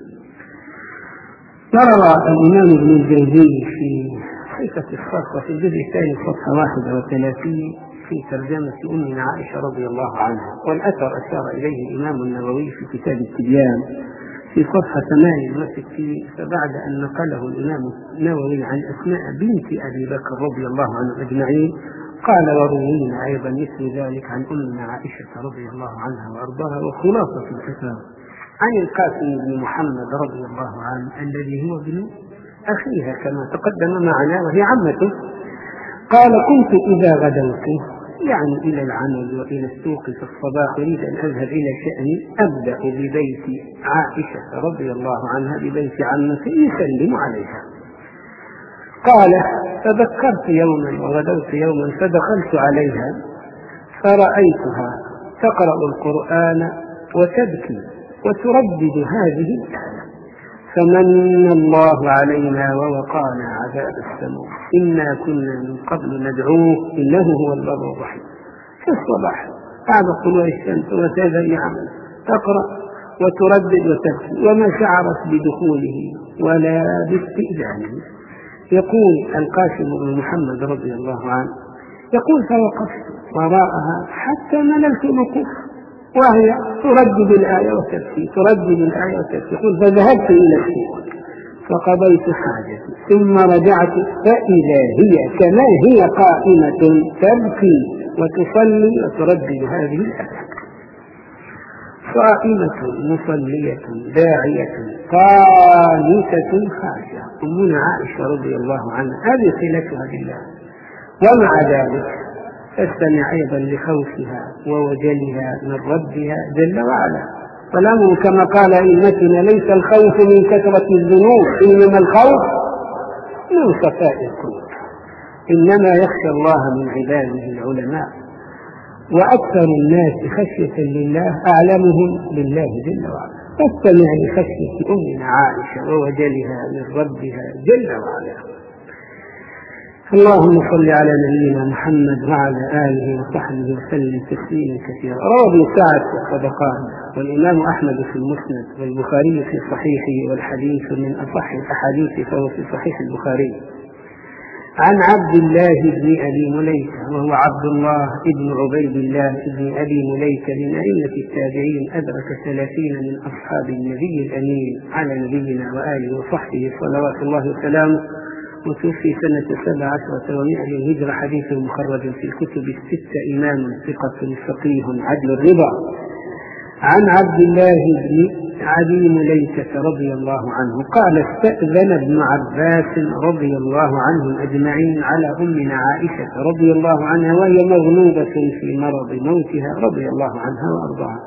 روى الإمام ابن الجوزي في صفة الصفوة في الجزء الثاني صفحة واحد وثلاثين في ترجمة أمنا عائشة رضي الله عنها، والأثر أشار إليه الإمام النووي في كتاب التبيان في صفحة ثمانية وستين، فبعد أن نقله الإمام النووي عن أسماء بنت أبي بكر رضي الله عنه أجمعين قال: وروينا أيضا مثل ذلك عن أمنا عائشة رضي الله عنها وأرضاها. وخلاصة الكتاب عن القاسم بن محمد رضي الله عنه الذي هو ابن أخيها كما تقدم معنا وهي عمته، قال: كنت إذا غدوت يعني إلى العمل وإلى السوق في الصباح أريد أن أذهب إلى شأني أبدأ ببيت عائشة رضي الله عنها ببيت عمتي يسلم عليها. قال: فذكرت يوما وغدوت يوما فدخلت عليها فرأيتها تقرأ القرآن وتبكي وتردد هذه الآية: فمن الله علينا ووقانا عذاب السموم، إنا كنا من قبل ندعوه إنه هو البر الرحيم. في الصباح بعد طلوع الشمس وتذهب عمل تقرأ وتردد وتبكي، وما شعرت بدخوله ولا باستئذانه. يقول القاسم بن محمد رضي الله عنه يقول: فوقفت وراءها حتى مللت الوقوف وهي تردد الآية وتبكي تردد الآية وتبكي. يقول: فذهبت إلى السوق فقضيت حاجتي ثم رجعت فإذا هي كما هي قائمة تبكي وتصلي وتردد هذه الآية. قائمة مصلية داعية قانتة خاشعة. أمنا عائشة رضي الله عنها هذه صلتها بالله، ومع ذلك تستمع أيضا لخوفها ووجلها من ربها جل وعلا. والأمر كما قال أئمتنا: ليس الخوف من كثرة الذنوب، إنما الخوف من صفاء القلوب. إنما يخشى الله من عباده العلماء، وأكثر الناس خشية لله أعلمهم بالله جل وعلا. تستمع لخشية أمنا عائشة ووجلها من ربها جل وعلا. اللهم صل على نبينا محمد وعلى آله وصحبه وسلم تسليما كثيرا. روى ابن سعد في الطبقات والإمام أحمد في المسند والبخاري في صحيحه، والحديث من أصح الأحاديث فهو في صحيح البخاري، عن عبد الله بن أبي مليكة وهو عبد الله بن عبيد الله بن أبي مليكة من أئمة التابعين، أدرك ثلاثين من أصحاب النبي الأمين على نبينا وآله وصحبه صلوات الله وسلامه، وتوفي سنة سبع عشرة ومائة للهجرة. حديث مخرج في الكتب الستة، إمام ثقة فقيه عدل الرضا. عن عبد الله بن أبي مليكة رضي الله عنه قال: استأذن ابن عباس رضي الله عنهم أجمعين على أمنا عائشة رضي الله عنها وهي مغلوبة في مرض موتها رضي الله عنها وأرضاها،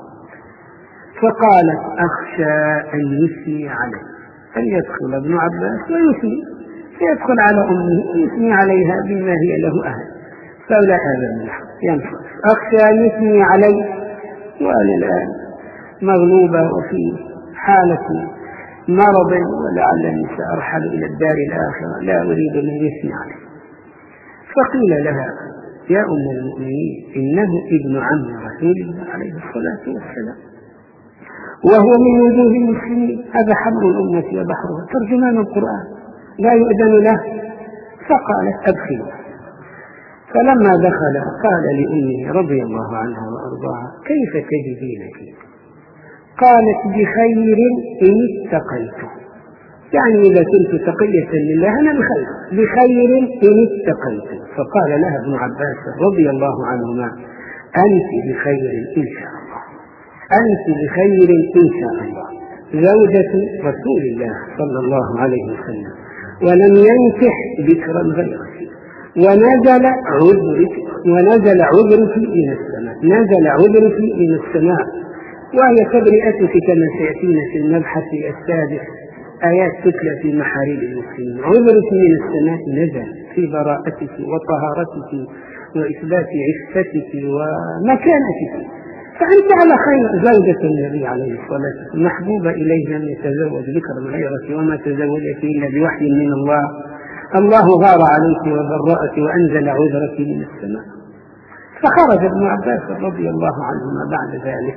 فقالت: أخشى أن يثني عليه، أن يدخل ابن عباس ويثني فيدخل على أمه يثني عليها بما هي له أهل، فلا هذا من الحق ينصرف. أخشى أن يثني علي وأنا الآن مغلوبة وفي حالة مرض ولعلني سأرحل إلى الدار الآخرة، لا أريد أن يثني علي. فقيل لها يا أم المؤمنين إنه ابن عم رسول الله عليه الصلاة والسلام وهو من وجوه المسلمين، هذا حبر الأمة وبحرها، ترجمان القرآن لا يؤذن له. فقالت أدخلوا. فلما دخل قال لأمه رضي الله عنها وأرضاها كيف تجدينك؟ قالت بخير إن اتقيت، يعني إذا كنت تقية لله أنا بخير، بخير إن اتقيت. فقال لها ابن عباس رضي الله عنهما أنت بخير إن شاء الله، أنت بخير إن شاء الله، زوجة رسول الله صلى الله عليه وسلم، ولم ينكح ذكرا غيرك، ونزل عذرك ونزل عذرك من السماء، نزل عذرك من السماء، وهي تبرئتك كما سيأتينا في المبحث السادس، آيات تتلى في محاريب المسلمين. عذرك من السماء نزل في براءتك وطهارتك وإثبات عفتك ومكانتك، فأنت على خير، زوجة النبي عليه الصلاة والسلام محبوبة إليه أن يتزوج ذكر غيرك، وما تزوجك إلا بوحي من الله، الله غار عليك وبرأك وأنزل عذرك من السماء. فخرج ابن عباس رضي الله عنهما بعد ذلك،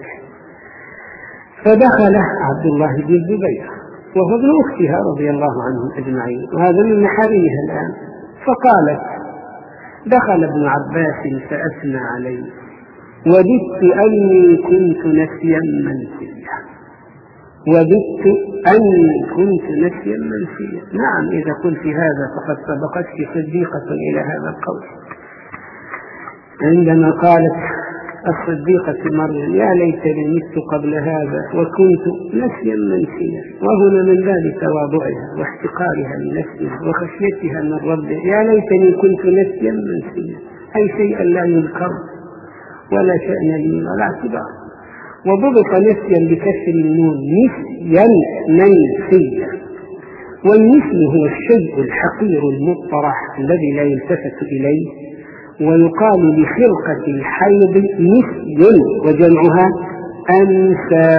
فدخل عبد الله بن الزبير وهو ابن أختها رضي الله عنهم أجمعين، وهذا من محارمها الآن. فقالت دخل ابن عباس فأثنى علي وددت أني كنت نسيا منسيا، وددت أني كنت نسيا منسيا. نعم، إذا قلت هذا فقد سبقتك صديقة إلى هذا القول، عندما قالت الصديقة مريم يا ليتني مت قبل هذا وكنت نسيا منسيا، وهنا من باب تواضعها واحتقارها لنفسها وخشيتها من ربها، يا ليتني كنت نسيا منسيا، أي شيئا لا يذكر ولا شأن لي ولا اعتبار. وضبط نسيا بكسر النون، نسيا منسيا، والنسي هو الشيء الحقير المطرح الذي لا يلتفت إليه، ويقال لخلقة الحيض نسي وجمعها أنسى،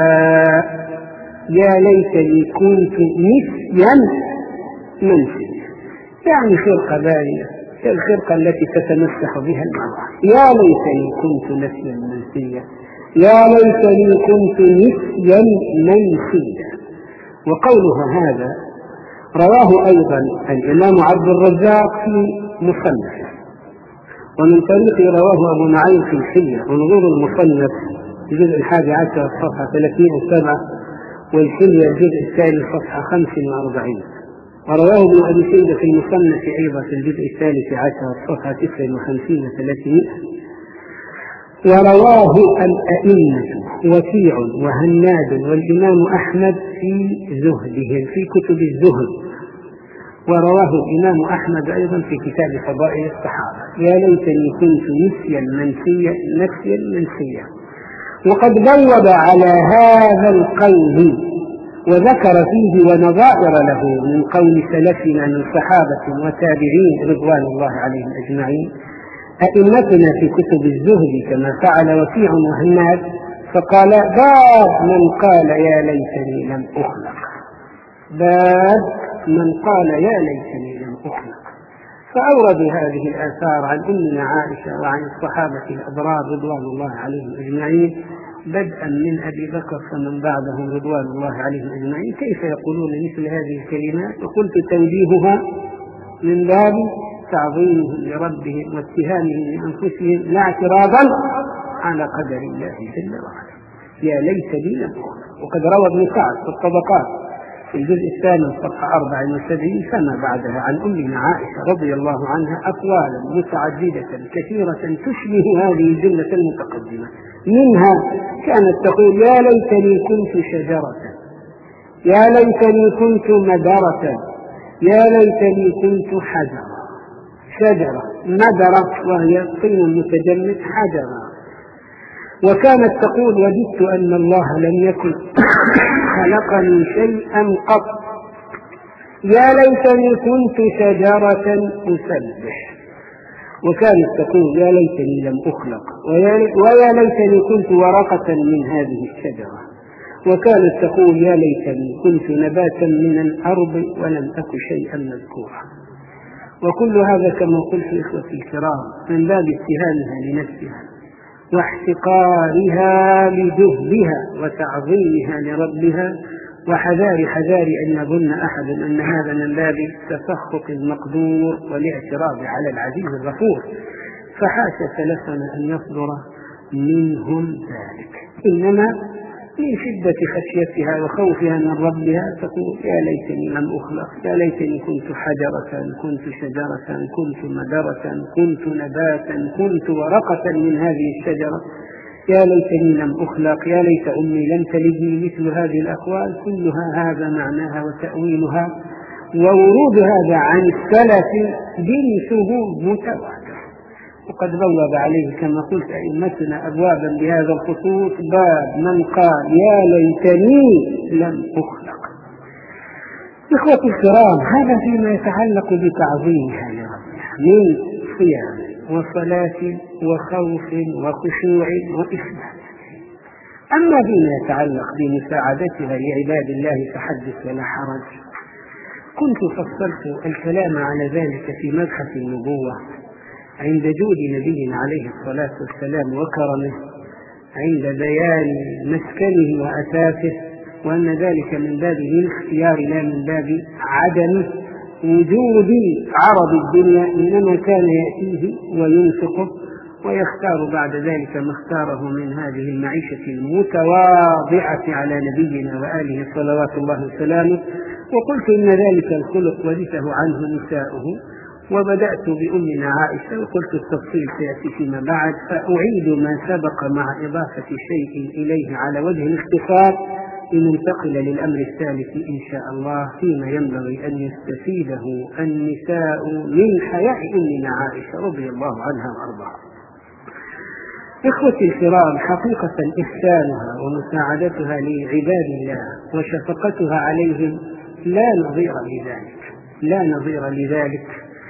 يا ليتني كنت نسيا منسيا، يعني خلقة بارية الخلقة التي تتمسح بها المرأة، يا ليتني كنت نسيا منسيا، يا ليتني كنت نسيا منسيا. وقولها هذا رواه أيضا الإمام عبد الرزاق في مصنفه، ومن طريق رواه أبو نعيم في الحلية، ونظور المصنف الجزء الحادي عشر صفحة ثلاثين وسبعة، والحلية الجزء الثاني صفحة خمس وأربعين، ورواه ابن أبي شيبة في المصنف أيضا في الجزء الثالث عشر صفحة تسعة وخمسين وثلاثمائة. ورواه الأئمة وكيع وهناد والإمام أحمد في زهدهم في كتب الزهد، ورواه الإمام أحمد أيضا في كتاب فضائل الصحابة، يا ليتني كنت نسيا منسيا نسيا منسيا. وقد بوب على هذا القول وذكر فيه ونظائر له من قول سلفنا من صحابة وتابعين رضوان الله عليهم أجمعين، أئمتنا في كتب الزهد كما فعل وكيع وهناد، فقال باب من قال يا ليتني لم أخلق، باب من قال يا ليتني لم أخلق. فأوردوا هذه الآثار عن أمنا عائشة وعن الصحابة الأبرار رضوان الله عليهم أجمعين، بدءا من أبي بكر فمن بعدهم رضوان الله عليهم أجمعين، كيف يقولون مثل هذه الكلمات؟ وقلت توجيهها من باب تعظيمهم لربهم واتهامهم لأنفسهم لا اعتراضا على قدر الله جل وعلا، يا ليتني لم أخلق. وقد روى ابن سعد في الطبقات في الجزء الثامن صفحة أربع وسبعين فما بعدها عن أمنا عائشة رضي الله عنها أقوالا متعددة كثيرة تشبه هذه الجملة المتقدمة، منها كانت تقول يا ليتني كنت شجرة، يا ليتني كنت مدرة، يا ليتني كنت حجرة، شجرة مدرة وهي طين متجمد حجرة. وكانت تقول وددت أن الله لم يكن خلقني شيئا قط يا ليتني كنت شجرة أسبح، وكانت تقول يا ليتني لم أخلق، ويا ليتني كنت ورقة من هذه الشجرة، وكانت تقول يا ليتني كنت نباتا من الأرض ولم أك شيئا مذكورا. وكل هذا كما قلت إخوتي الكرام من باب اتهامها لنفسها واحتقارها لجهدها وتعظيمها لربها، وحذار حذار أن يظن أحد أن هذا من باب تسخط المقدور والاعتراض على العزيز الغفور، فحاش سلفنا أن يصدر منهم ذلك، إنما من شدة خشيتها وخوفها من ربها تقول يا ليتني لم أخلق، يا ليتني كنت حجرة، كنت شجرة، كنت مدرة، كنت نباتا، كنت ورقة من هذه الشجرة، يا ليتني لم أخلق، يا ليت أمي لم تلدني. مثل هذه الأقوال كلها هذا معناها وتأويلها، وورود هذا عن السلف جنسه متواتر، وقد بوب عليه كما قلت أئمتنا أبوابا بهذا الخصوص، باب من قال يا ليتني لم أخلق. إخوتي الكرام، هذا فيما يتعلق بتعظيمها لربها من صيام وصلاة وخوف وخشوع وإخلاص. أما فيما يتعلق بمساعدتها لعباد الله فحدث ولا حرج. كنت فصلت الكلام على ذلك في مبحث النبوة عند جود نبينا عليه الصلاة والسلام وكرمه، عند بيان مسكنه وأساسه، وأن ذلك من باب الاختيار لا من باب عدم وجود عرض الدنيا، إنما كان يأتيه وينفقه ويختار بعد ذلك ما اختاره من هذه المعيشة المتواضعة على نبينا وآله صلوات الله وسلامه. وقلت إن ذلك الخلق ورثه عنه نساؤه، وبدأت بأمنا عائشة وقلت التفصيل سيأتي فيما بعد، فأعيد ما سبق مع إضافة شيء إليه على وجه الاختصار لننتقل للأمر الثالث إن شاء الله فيما ينبغي أن يستفيده النساء من حياة أمنا عائشة رضي الله عنها وأرضاها. إخوتي الكرام، حقيقة إحسانها ومساعدتها لعباد الله وشفقتها عليهم لا نظير لذلك، لا نظير لذلك.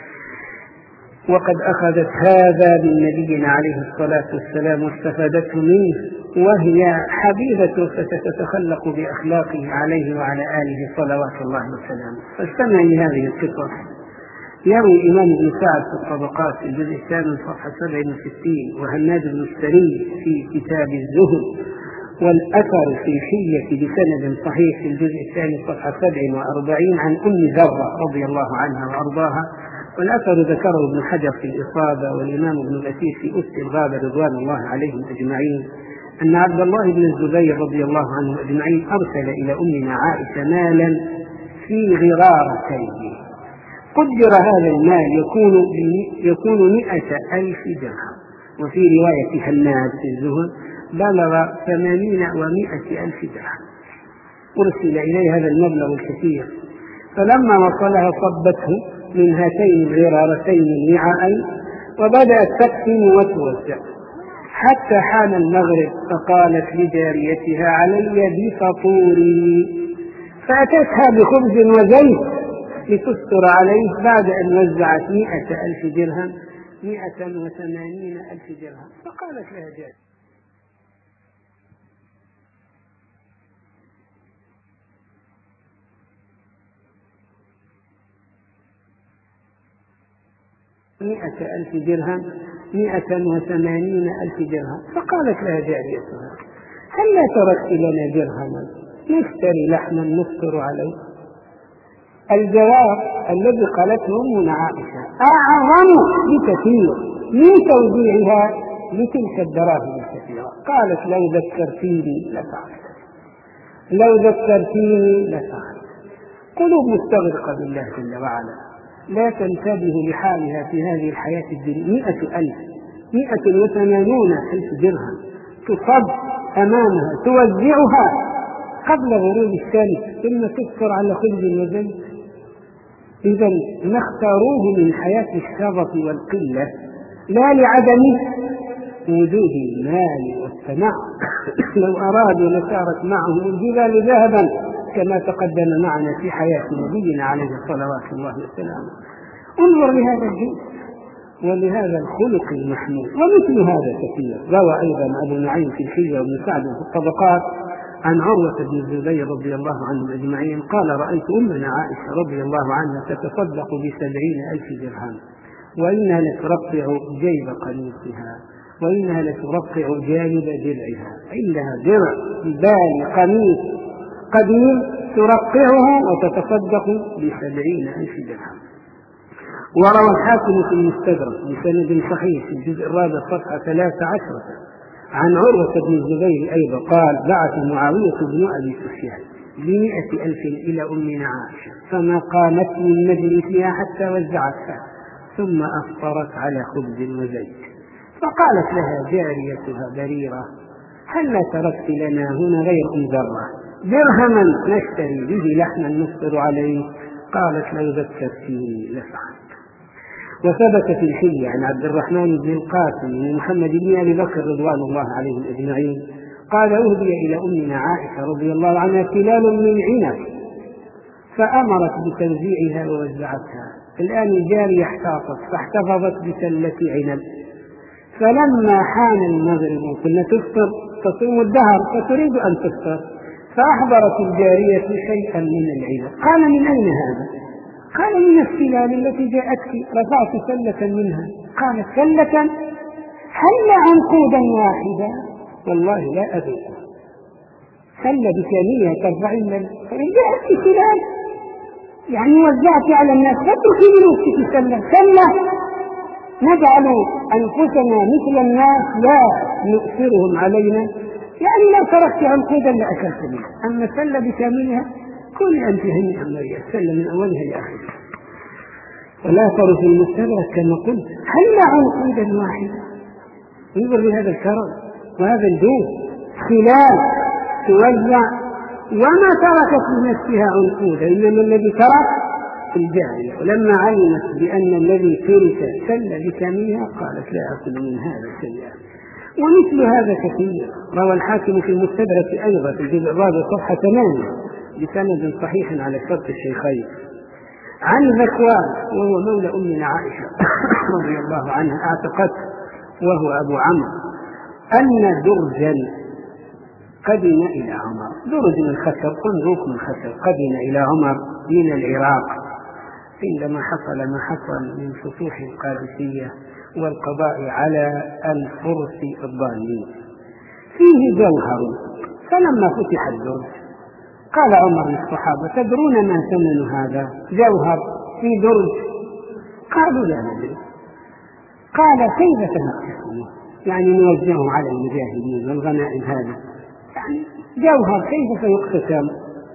وقد أخذت هذا من نبينا عليه الصلاة والسلام واستفادته منه، وهي حبيبة فتتخلق بأخلاقه عليه وعلى آله صلوات الله وسلامه. فاستمع لهذه القصص. يروي الإمام ابن سعد في الطبقات في الجزء الثامن صفحة سبع وستين، وهناد بن السري في كتاب الزهد، والأثر في الحية بسند صحيح في الجزء الثاني صفحة سبع وأربعين عن أم ذرة رضي الله عنها وأرضاها. والأثر ذكره ابن حجر في الإصابة والإمام ابن الأثير في أسد الغابة رضوان الله عليهم أجمعين، أن عبد الله بن الزبير رضي الله عنه أجمعين أرسل إلى أمنا عائشة مالا في غرارتين، قدر هذا المال يكون يكون مئة ألف درهم، وفي رواية هناد في الزهد بلغ ثمانين ومئة ألف درهم. أرسل إليه هذا المبلغ الكثير، فلما وصلها صبته من هاتين الغرارتين الوعاءين وبدأت تقسم وتوزع حتى حان المغرب، فقالت لجاريتها علي بفطوري، فأتتها بخبز وزيت لتستر عليه بعد أن وزعت مئة ألف درهم مئة وثمانين ألف درهم. فقالت لها جارية مئة ألف درهم مئة وثمانين ألف درهم. فقالت لها جاريتها هل لا تركت لنا درهما نشتري لحما نفطر عليه؟ الجواب الذي قالته أمنا عائشة أعظم بكثير من توزيعها لتلك الدراهم الكثيرة. قالت لو ذكرتيني لفعلت، لو ذكرتيني لفعلت. قلوب مستغرقة بالله جل وعلا لا تنتبه لحالها في هذه الحياة الدنيا. مئة ألف مئة وثمانون ألف درهم تصب أمامها توزعها قبل غروب الشمس ثم تذكر على خبز وزيت. إذا ما اختاروه من حياة الشرف والقلة لا لعدم وجود المال والثناء. لو أرادوا لسارت معهم الجبال ذهبا
كما تقدم معنا في حياة نبينا عليه صلوات الله وسلامه. انظر لهذا الجنس ولهذا الخلق المحمود. ومثل هذا كثير. روى أيضا أبو نعيم في الحلية وابن سعد في الطبقات عن عروة بن الزبير رضي الله عنهم أجمعين قال: رأيت أمنا عائشة رضي الله عنها تتصدق بسبعين ألف درهم، وإنها لترقع جيب قميصها، وإنها لترقع جانب درعها. عندها درع بال قميص قديم ترقعه وتتصدق بسبعين ألف درهم. وروى الحاكم في المستدرك بسند صحيح في الجزء الرابع صفحة ثلاثة عشر عن عروة بن الزبير أيضا قال: بعث معاوية بن أبي سفيان بمئة ألف إلى أمنا عائشة، فما قامت من مجلسها حتى وزعتها، ثم أفطرت على خبز وزيت. فقالت لها جاريتها بريرة: هل تركت لنا هنا غير أم ذرة درهما نشتري به لحما نفطر عليه؟ قالت: لو ذكرتني لفعلت. وثبت في الحلية عن عبد الرحمن بن القاسم من محمد بن أبي بكر رضوان الله عليهم أجمعين قال: أهدي إلى أمنا عائشة رضي الله عنها كلال من عنب، فأمرت بتوزيعها ووزعتها. الآن الجارية احتاطت فاحتفظت بسلة عنب، فلما حان المغرب وكنا تفطر تصوم الدهر فتريد أن تفطر، فأحضرت الجارية شيئا من العنب. قال: من أين هذا؟ قال: من السلال التي جاءتك، رفعت سلة منها. قالت: سلة؟ هل عنقودا واحدا؟ والله لا أدري. سلة بثانية ترفعين فإن جاءتك سلال يعني وزعت على الناس، فتركي لنفسك سلة. سلة نجعل أنفسنا مثل الناس لا نؤثرهم علينا، يعني لو تركت عنقودا لأكلت منها، أما سلة بكاملها كوني أنت هنيئا مريئا، سلة من أولها لآخرها. ولا ترى في المستدرك كما قلت: هل عنقودا واحدا؟ انظر لهذا الكرم وهذا الجود، خلال توزع وما تركت لنفسها عنقودا، إنما الذي ترك الجارية. ولما علمت بأن الذي ترك سل بكاملها قالت: لا أكل من هذا شيئا. ومثل هذا كثير. روى الحاكم في المستدرك أيضا في الجزء الرابع صفحة ثمانية بسند صحيح على شرط الشيخين عن ذكوان وهو مولى أمنا عائشة رضي الله عنها اعتقت وهو أبو عمرو أن درجا قدم إلى عمر. درج من خشب، صندوق من خشب، قدم إلى عمر من العراق عندما حصل ما حصل من فتوح القادسية والقضاء على الفرس الضالين. فيه جوهر، فلما فتح الدرج قال عمر للصحابة: تدرون ما ثمن هذا؟ جوهر في درج. قالوا: لا ندري. قال: كيف سنقسمه؟ يعني نوزعه على المجاهدين والغنائم، هذا يعني جوهر كيف سيقتسم؟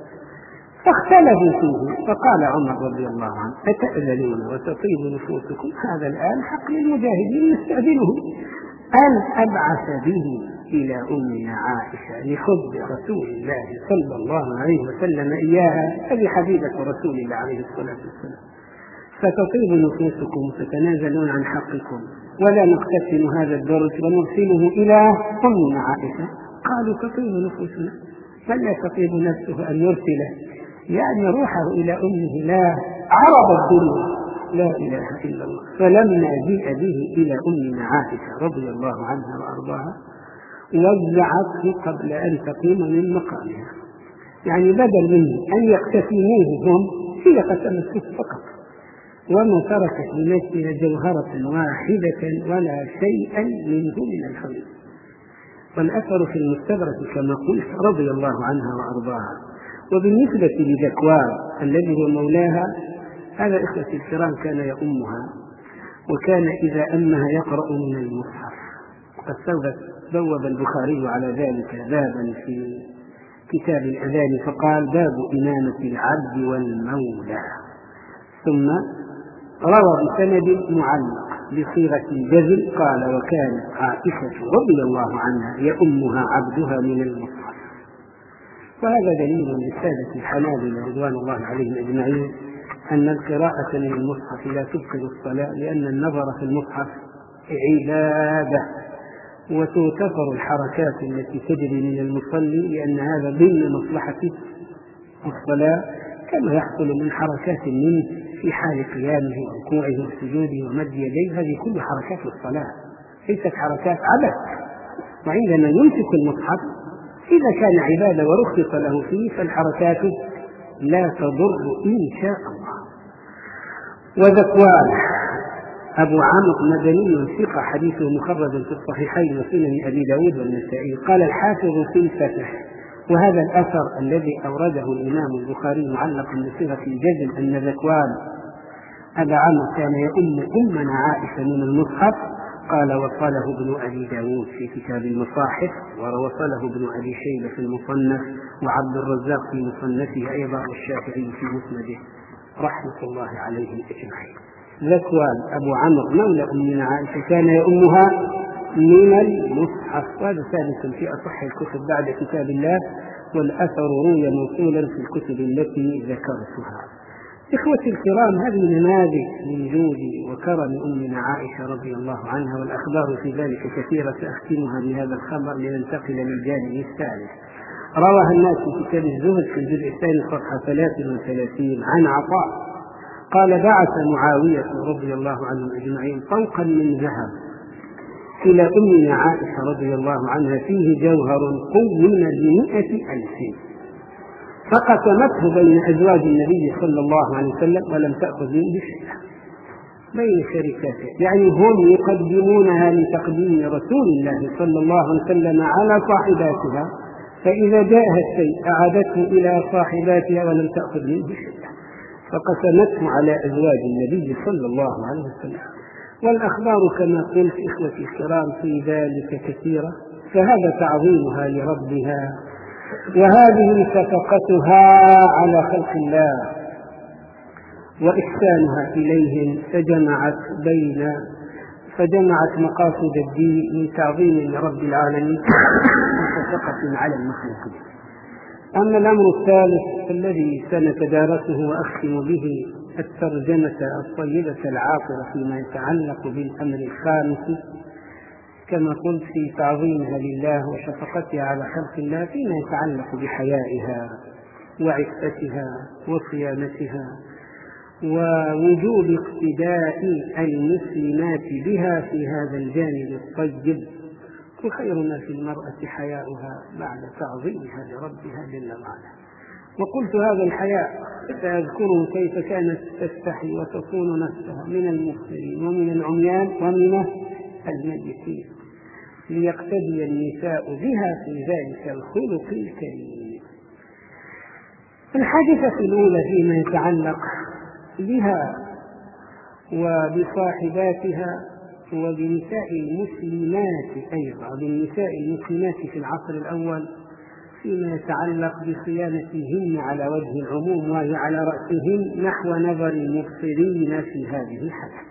فاختلفوا فيه. فقال عمر رضي الله عنه: أتأذنون وتطيب نفوسكم؟ هذا الآن حق للمجاهدين نستأذنه أن أبعث به إلى أمنا عائشة لحب رسول الله صلى الله عليه وسلم إياها، هذه حبيبة رسول الله عليه الصلاة والسلام. فتطيب نفوسكم وتتنازلون عن حقكم، ولا نقتسم هذا الدرج ونرسله إلى أمنا عائشة. قالوا: تطيب نفوسنا. فلا تطيب نفسه أن يرسله، يعني روحه إلى أمه، لا عرض الدنيا، لا إله إلا الله. فلما جيء به إلى أمنا عائشة رضي الله عنها وأرضاها وزعته قبل أن تقيم من مقامها، يعني بدل من أن يقتسموه هم هي قسمته فقط، وما تركت لنفسها جوهرة واحدة ولا شيئا منه من الحديث. والأثر في المستدرك كما قلت رضي الله عنها وأرضاها. وبالنسبة لذكوان الذي هو مولاها، هذا إخوتي الكرام كان يؤمها، وكان إذا أمها يقرأ من المصحف. قد بوب البخاري على ذلك بابا في كتاب الأذان فقال: باب إمامة العبد والمولى. ثم روى بسند معلق بصيغة الجزم قال: وكانت عائشة رضي الله عنها يؤمها عبدها من المصحف. وهذا دليل للسادة الحنابلة رضوان الله عليهم أجمعين أن القراءة من المصحف لا تبطل الصلاة، لأن النظر في المصحف عبادة، وتغتفر الحركات التي تجري من المصلي، لأن هذا ضمن مصلحة الصلاة كما يحصل من حركات منه في حال قيامه وركوعه وسجوده ومد يديه، هذه كل حركات الصلاة ليست حركات عبث. وعندما يمسك المصحف إذا كان عبادة ورخص له فيه فالحركات لا تضر إن شاء الله. وذكوان أبو عمرو مدني ثقة، حديثه مخرج في الصحيحين وسنن أبي داود والنسائي. قال الحافظ في الفتح: وهذا الأثر الذي أورده الإمام البخاري معلقا بصيغة الجزم أن ذكوان أبا عمرو كان يؤم أمنا عائشة من المصحف. قال: وصله ابن أبي داود في كتاب المصاحف، ووصله ابن أبي شيبة في المصنف، وعبد الرزاق في مصنفه أيضا، والشافعي في مسنده رحمة الله عليهم أجمعين. ذكوان أبو عمرو مولى أمنا عائشة كان يؤمها من المصحف، وهذا ثابت في أصح الكتب بعد كتاب الله، والأثر روي موصولا في الكتب التي ذكرتها. إخوتي الكرام، هذه نماذج من جود وكرم أمنا عائشة رضي الله عنها، والأخبار في ذلك كثيرة، سأختمها بهذا الخبر لننتقل للجانب الثالث. رواها الناس في كتاب الزهد في الجزء الثاني صفحة ثلاث وثلاثين عن عطاء قال: بعث معاوية رضي الله عنه أجمعين طوقا من ذهب إلى أمنا عائشة رضي الله عنها فيه جوهر قوم بمئة ألف، فقسمته بين أزواج النبي صلى الله عليه وسلم ولم تأخذ منه شيئا بين شركاته، يعني هم يقدمونها لتقديم رسول الله صلى الله عليه وسلم على صاحباتها، فإذا جاءها الشيء أعادته إلى صاحباتها ولم تأخذ منه شيئا، فقسمته على أزواج النبي صلى الله عليه وسلم. والأخبار كما قلت إخوتي الكرام في ذلك كثيرة، فهذا تعظيمها لربها، وهذه شفقتها على خلق الله وإحسانها إليهم، فجمعت بين فجمعت مقاصد الدين من تعظيم لرب العالمين وشفقة على المخلوقين. أما الأمر الثالث الذي سنتدارسه وأختم به الترجمة الطيبة العاطرة فيما يتعلق بالأمر الخامس، كما قلت في تعظيمها لله وشفقتها على خلق الله فيما يتعلق بحيائها وعفتها وصيانتها ووجوب اقتداء المسلمات بها في هذا الجانب الطيب. وخير ما في المرأة حياؤها بعد تعظيمها لربها جل وعلا. وقلت هذا الحياء سأذكره كيف كانت تستحي وتصون نفسها من المبصرين ومن العميان ومن الميتين، ليقتدي النساء بها في ذلك الخلق الكريم. الحادثة الأولى فيما يتعلق بها وبصاحباتها وبنساء المسلمات أيضا، بالنساء المسلمات في العصر الأول فيما يتعلق بصيانتهن على وجه العموم، وهي على رأسهم نحو نظر المبصرين في هذه الحالة.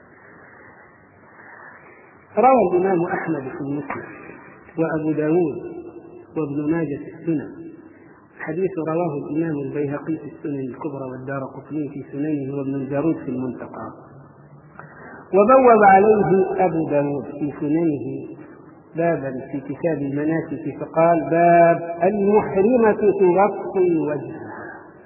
روى الإمام أحمد في المسند وأبو داود وابن ماجه في السنن، حديث رواه الإمام البيهقي في السنن الكبرى والدارقطني في سننه وابن الجارود في المنتقى، وبوب عليه أبو داود في سننه بابا في كتاب المناسك فقال: باب المحرمة تغطي وجهها.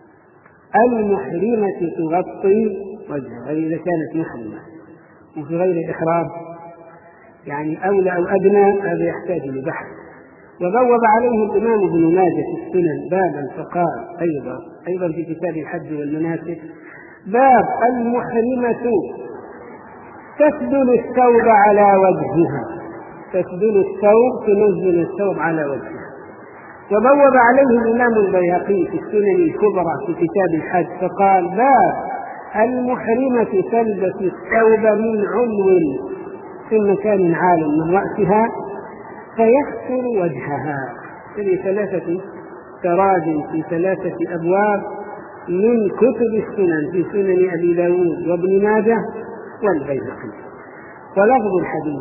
المحرمة تغطي وجهها إذا كانت محرمة، وفي غير إحرام يعني أولى أو أدنى، هذا يحتاج لبحث. وبوب عليه الإمام ابن ماجه في السنن بابا فقال أيضا أيضا في كتاب الحج والمناسك: باب المحرمة تسدل الثوب على وجهها. تسدل الثوب، تنزل الثوب على وجهها. وبوب عليه الإمام البيهقي في السنن الكبرى في كتاب الحج فقال: باب المحرمة تلبس الثوب من علو في مكان عال من رأسها فيستر وجهها. في ثلاثة تراج في ثلاثة أبواب من كتب السنن، في سنن أبي داود وابن ماجه والبيهقي. ولفظ الحديث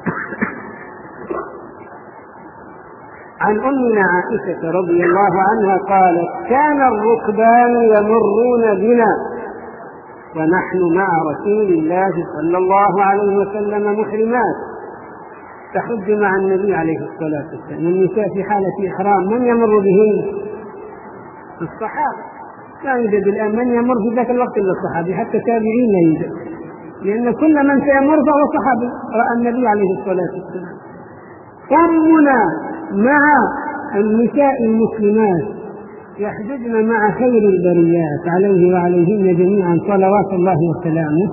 عن أمنا عائشة رضي الله عنها قالت: كان الركبان يمرون بنا ونحن مع رسول الله صلى الله عليه وسلم محرمات، تحج مع النبي عليه الصلاة والسلام. النساء في حالة إحرام من يمر بهن؟ الصحابة. لا يوجد الآن من يمر في ذاك الوقت إلا الصحابي، حتى التابعين لا يوجد، لأن كل من سيمر فهو صحابي رأى النبي عليه الصلاة والسلام. أمنا مع النساء المسلمات يحدثن مع خير البريات عليه وعليهن جميعا صلوات الله وسلامه،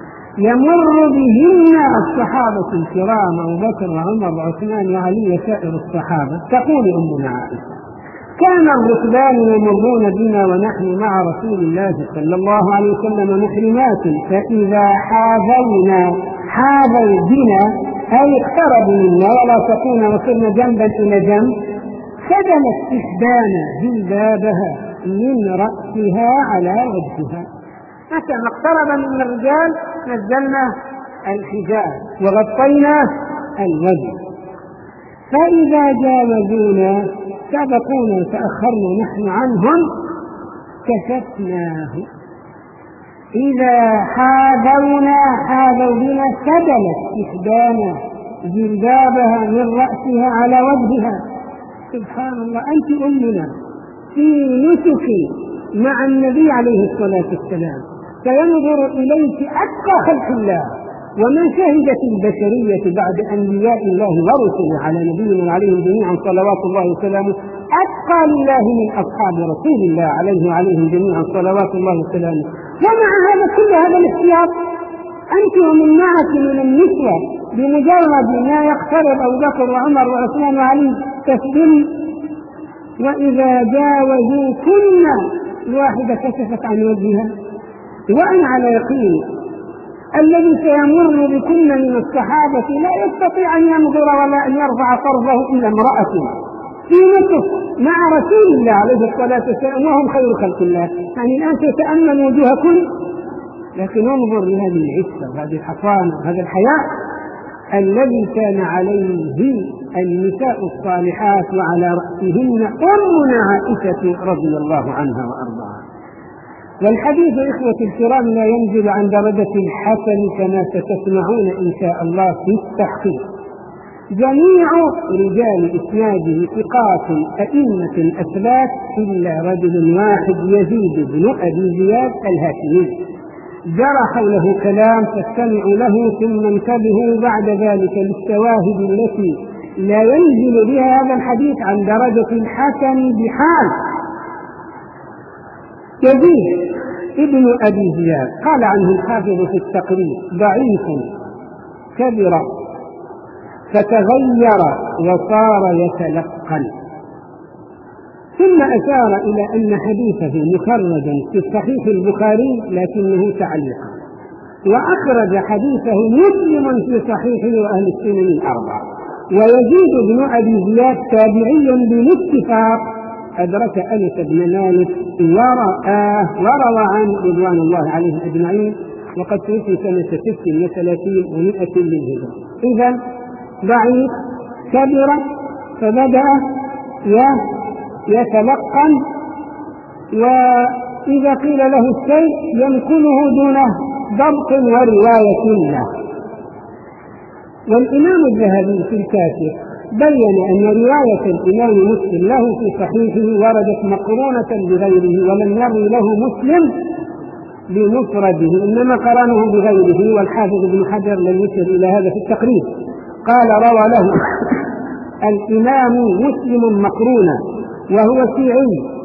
يمر بهن الصحابة الكرام أبو بكر وعمر وعثمان وعلي وسائر الصحابة. تقول أمنا عائشة: كان الركبان يمرون بنا ونحن مع رسول الله صلى الله عليه وسلم محرمات، فإذا حاذونا حاذوا بنا أي اقتربوا منا ولا تكون وصلنا جنبا إلى جنب، سدلت إحدانا جلبابها من رأسها على وجهها. متى ما اقترب من الرجال نزلنا الحجاب وغطينا الوجه، فإذا جاوزونا سبقونا تأخرنا نحن عنهم كشفناه. إذا حاذونا حاذوا بنا سدلت إحدانا جلبابها من رأسها على وجهها. سبحان الله، أنت أمنا في نسك مع النبي عليه الصلاة والسلام، سينظر إليك أتقى خلق الله، ومن شهدت البشرية بعد أنبياء الله ورسله على نبينا عليهم جميعا صلوات الله وسلامه أتقى لله من أصحاب رسول الله عليه وعليهم جميعا صلوات الله وسلامه. ومع هذا كل هذا الاحتياط أنت ومن معك من النسوة بمجرد ما يقترب أبو بكر وعمر وعثمان وعلي تسلم، وإذا جاوزوا كن الواحدة كشفت عن وجهها. وأنا على يقين الذي سيمر بكن من الصحابة لا يستطيع أن ينظر ولا أن يرفع طرفه إلا امرأة في نصف مع رسول الله عليه الصلاة والسلام وهم خير خلق الله. يعني الآن تتأمل وجوهكم، لكن انظر لهذه العفة وهذه الحصانة وهذا الحياء الذي كان عليه النساء الصالحات، وعلى رأسهن أمنا عائشة رضي الله عنها وأرضاها. والحديث إخوة الكرام لا ينزل عن درجة الحسن كما ستسمعون إن شاء الله في التحقيق. جميع رجال إسناده ثقات أئمة أثبات إلا رجل واحد يزيد بن أبي زياد الهاشمي جرى حوله كلام، فاستمعوا له ثم انتبهوا بعد ذلك للشواهد التي لا ينزل بها هذا الحديث عن درجة الحسن بحال. يزيد ابن أبي زياد قال عنه الحافظ في التقريب: ضعيف كبر فتغير وصار يتلقن. ثم أشار إلى أن حديثه مخرجا في صحيح البخاري لكنه تعليقا، وأخرج حديثه مسلم في صحيحه وأهل السنن الأربعة. ويزيد بن أبي زياد تابعي بالاتفاق أدرك أنس بن مالك ورآه وروى عنه رضوان الله عليهم أجمعين، وقد توفي سنة ست وثلاثين ومائة للهجرة. إذا ضعيف كبر فبدأ يتلقن، وإذا قيل له الشيء ينقله دون ضبط ورواية له. والإمام الذهبي في الكافي بين أن رواية الإمام مسلم له في صحيحه وردت مقرونة بغيره، ولم يروي له مسلم بمفرده، إنما قرانه بغيره. والحافظ ابن حجر لم يشر إلى هذا في التقريب، قال: روى له الإمام مسلم مقرونا وهو شيعي،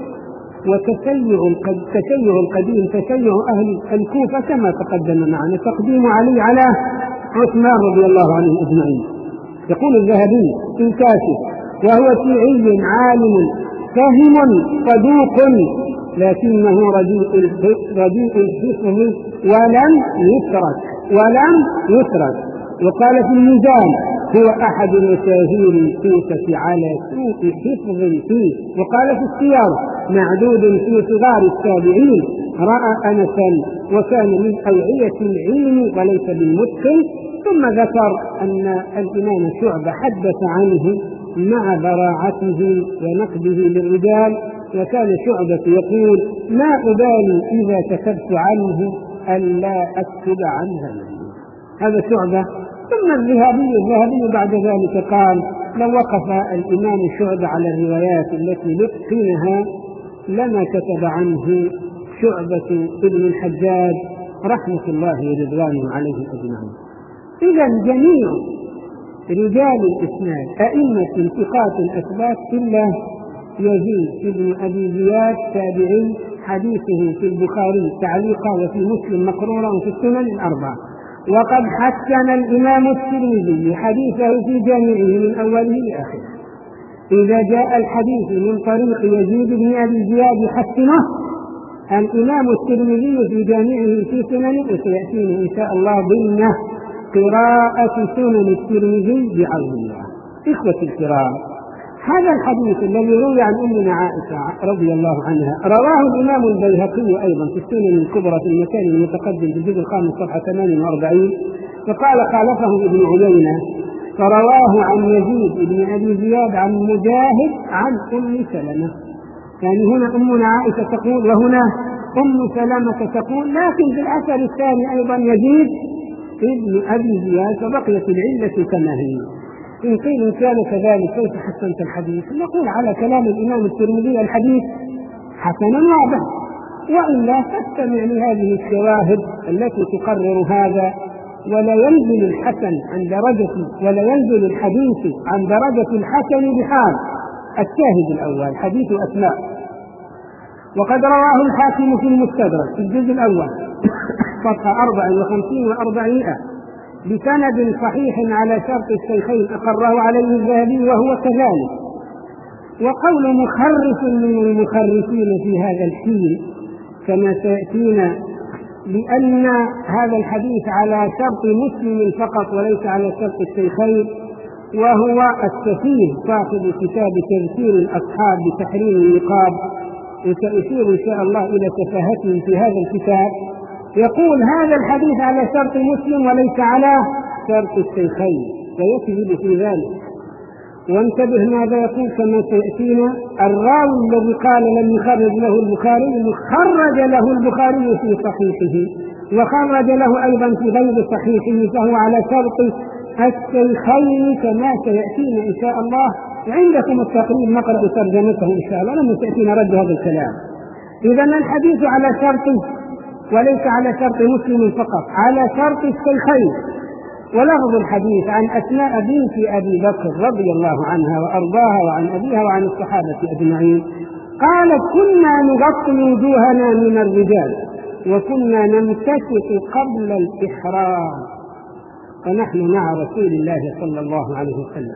وتشيع القديم تشيع أهل الكوفة كما تقدم معنا، تقديم علي على عثمان رضي الله عنه أجمعين. يقول الذهبي في الكاشف: وهو شيعي عالم فهم صدوق لكنه رديء الحفظ ولم يترك ولم يترك وقال في الميزان: هو أحد مشاهير الكوفة على سوء حفظ فيه. وقال في السياق: معدود في صغار التابعين، رأى أنسا وكان من أوعية العلم وليس بالمتقن. ثم ذكر أن الإمام شعبة حدث عنه مع براعته ونقده للرجال، وكان شعبة يقول: ما أبالي إذا كتبت عنه ألا أكتب عن غيره. هذا شعبة. ثم الذهبي الذهبي بعد ذلك قال: لو وقف الإمام شعبة على الروايات التي لقنها لما كتب عنه شعبة ابن الحجاج رحمة الله ورضوانه عليه أجمعين. إذا جميع رجال الإسناد أئمة ثقات أثبات إلا يزيد ابن أبي زياد تابعي حديثه في البخاري تعليقا وفي مسلم مقرورا وفي السنن الأربعة. وقد حسن الإمام الترمذي حديثه في جامعه من أوله لآخره. إذا جاء الحديث من طريق يزيد بن أبي زياد يحسنه الإمام الترمذي في جامعه في سنن، وسيأتينا إن شاء الله ضمن قراءة سنن الترمذي بعون الله. إخوة الكرام، هذا الحديث الذي روي عن أمنا عائشة رضي الله عنها رواه الإمام البيهقي أيضا في السنن الكبرى في المكان المتقدم في الجزء الخامس صفحة ثمانية وأربعين، فقال خالفه ابن عيينة فرواه عن يزيد بن أبي زياد عن مجاهد عن أم سلمة. يعني هنا أمنا عائشة تقول وهنا أم سلمة تقول، لكن في الأثر الثاني أيضا يزيد ابن أبي زياد فبقيت العلة كما هي. إن قيل كان كذلك كيف حسنت الحديث؟ نقول على كلام الإمام الترمذي الحديث حسنا واضح، وإلا فاستمع لهذه الشواهد التي تقرر هذا. ولا ينزل الحسن عن درجة ولا ينزل الحديث عن درجة الحسن بحال. الشاهد الأول حديث أسماء، وقد رواه الحاكم في المستدرك في الجزء الأول صفحة أربع وخمسين وأربعمائة بسند صحيح على شرط الشيخين أقره عليه الذهبي وهو كذلك. وقول مخرف من المخرفين في هذا الحين كما سيأتينا، لأن هذا الحديث على شرط مسلم فقط وليس على شرط الشيخين، وهو السفيه صاحب كتاب تذكير الأصحاب بتحريم النقاب، وسأشير إن شاء الله إلى تفاهتهم في هذا الكتاب. يقول هذا الحديث على شرط مسلم وليس على شرط الشيخين، ويكذب في ذلك. وانتبه ماذا يقول كما سيأتينا. الراوي الذي قال لم يخرج له البخاري خرج له البخاري في صحيحه وخرج له أيضا في غير صحيحه، فهو على شرط الشيخين كما سيأتينا إن شاء الله. عندكم التقريب نقرأ ترجمته إن شاء الله لما سيأتينا رد هذا الكلام. إذا الحديث على شرط وليس على شرط مسلم فقط، على شرط الشيخين. ولفظ الحديث عن أسماء بنت أبي بكر رضي الله عنها وأرضاها وعن أبيها وعن الصحابة أجمعين قالت كنا نغطي وجوهنا من الرجال وكنا نمتشط قبل الإحرام ونحن مع رسول الله صلى الله عليه وسلم.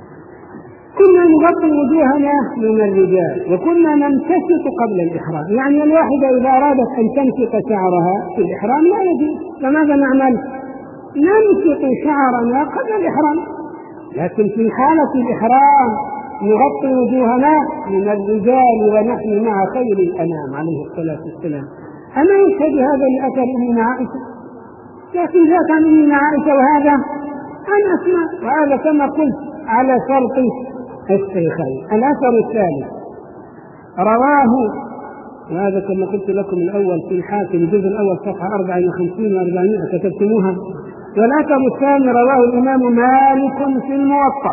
كنا نغطي وجوهنا من الرجال وكنا نمتشط قبل الإحرام، يعني الواحدة إذا أرادت أن تمسك شعرها في الإحرام لا يجوز، فماذا نعمل؟ نمسك شعرنا قبل الإحرام. لكن في حالة الإحرام نغطي وجوهنا من الرجال ونحن مع خير الأنام عليه الصلاة والسلام. أما يشهد هذا لأثر أمنا عائشة، لكن ذاك عن أمنا عائشة وهذا عن أسماء، وهذا كما قلت على شرط الشيخين. الأثر الثالث رواه، وهذا كما قلت لكم الأول في الحاكم الجزء الأول صفحة أربع وخمسين وأربعمائة كتبتموها. والأثر الثاني رواه الإمام مالك في الموطأ